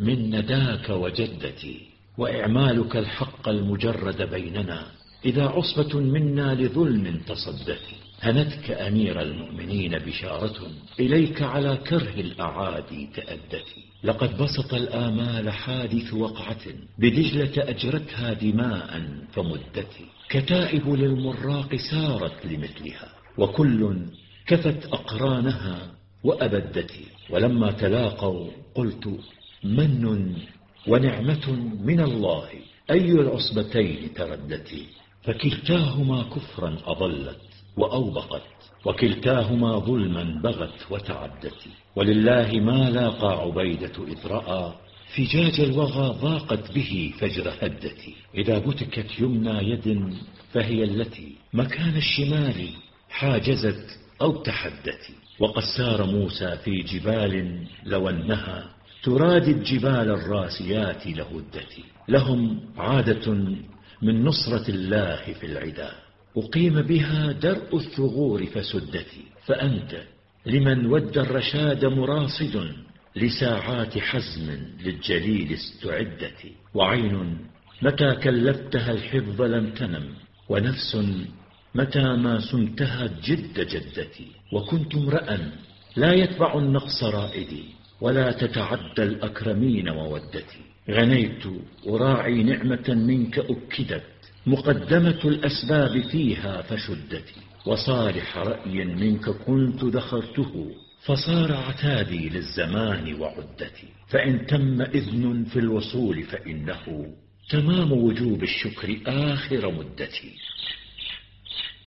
من نداك وجدتي، وإعمالك الحق المجرد بيننا إذا عصبة منا لظلم تصدت. هنتك أمير المؤمنين بشارة إليك على كره الأعادي تأدت. لقد بسط الآمال حادث وقعة بدجلة أجرتها دماء فمدت. كتائب للمراق سارت لمثلها وكل كفت أقرانها وأبدت. ولما تلاقوا قلت من ونعمة من الله أي العصبتين تردت. فكلتاهما كفرا أضلت وأوبقت، وكلتاهما ظلما بغت وتعدت. ولله ما لاقى عبيدة إذ رأى فجاج الوغى ضاقت به فجر هدت. إذا بتكت يمنى يد فهي التي مكان الشمال حاجزت أو تحدت. وقد سار موسى في جبال لو أنها تراد الجبال الراسيات لهدت. لهم عادة من نصرة الله في العدا أقيم بها درء الثغور فسدت. فأنت لمن ود الرشاد مراصد لساعات حزم للجليل استعدت. وعين متى كلفتها الحفظ لم تنم، ونفس متى ما سنتها جد جدتي. وكنت امرأ لا يتبع النقص رائدي ولا تتعدى الأكرمين مودتي. غنيت أراعي نعمة منك أكدت مقدمة الأسباب فيها فشدتي. وصالح رأي منك كنت ذخرته فصار عتادي للزمان وعدتي. فإن تم إذن في الوصول فإنه تمام وجوب الشكر آخر مدتي.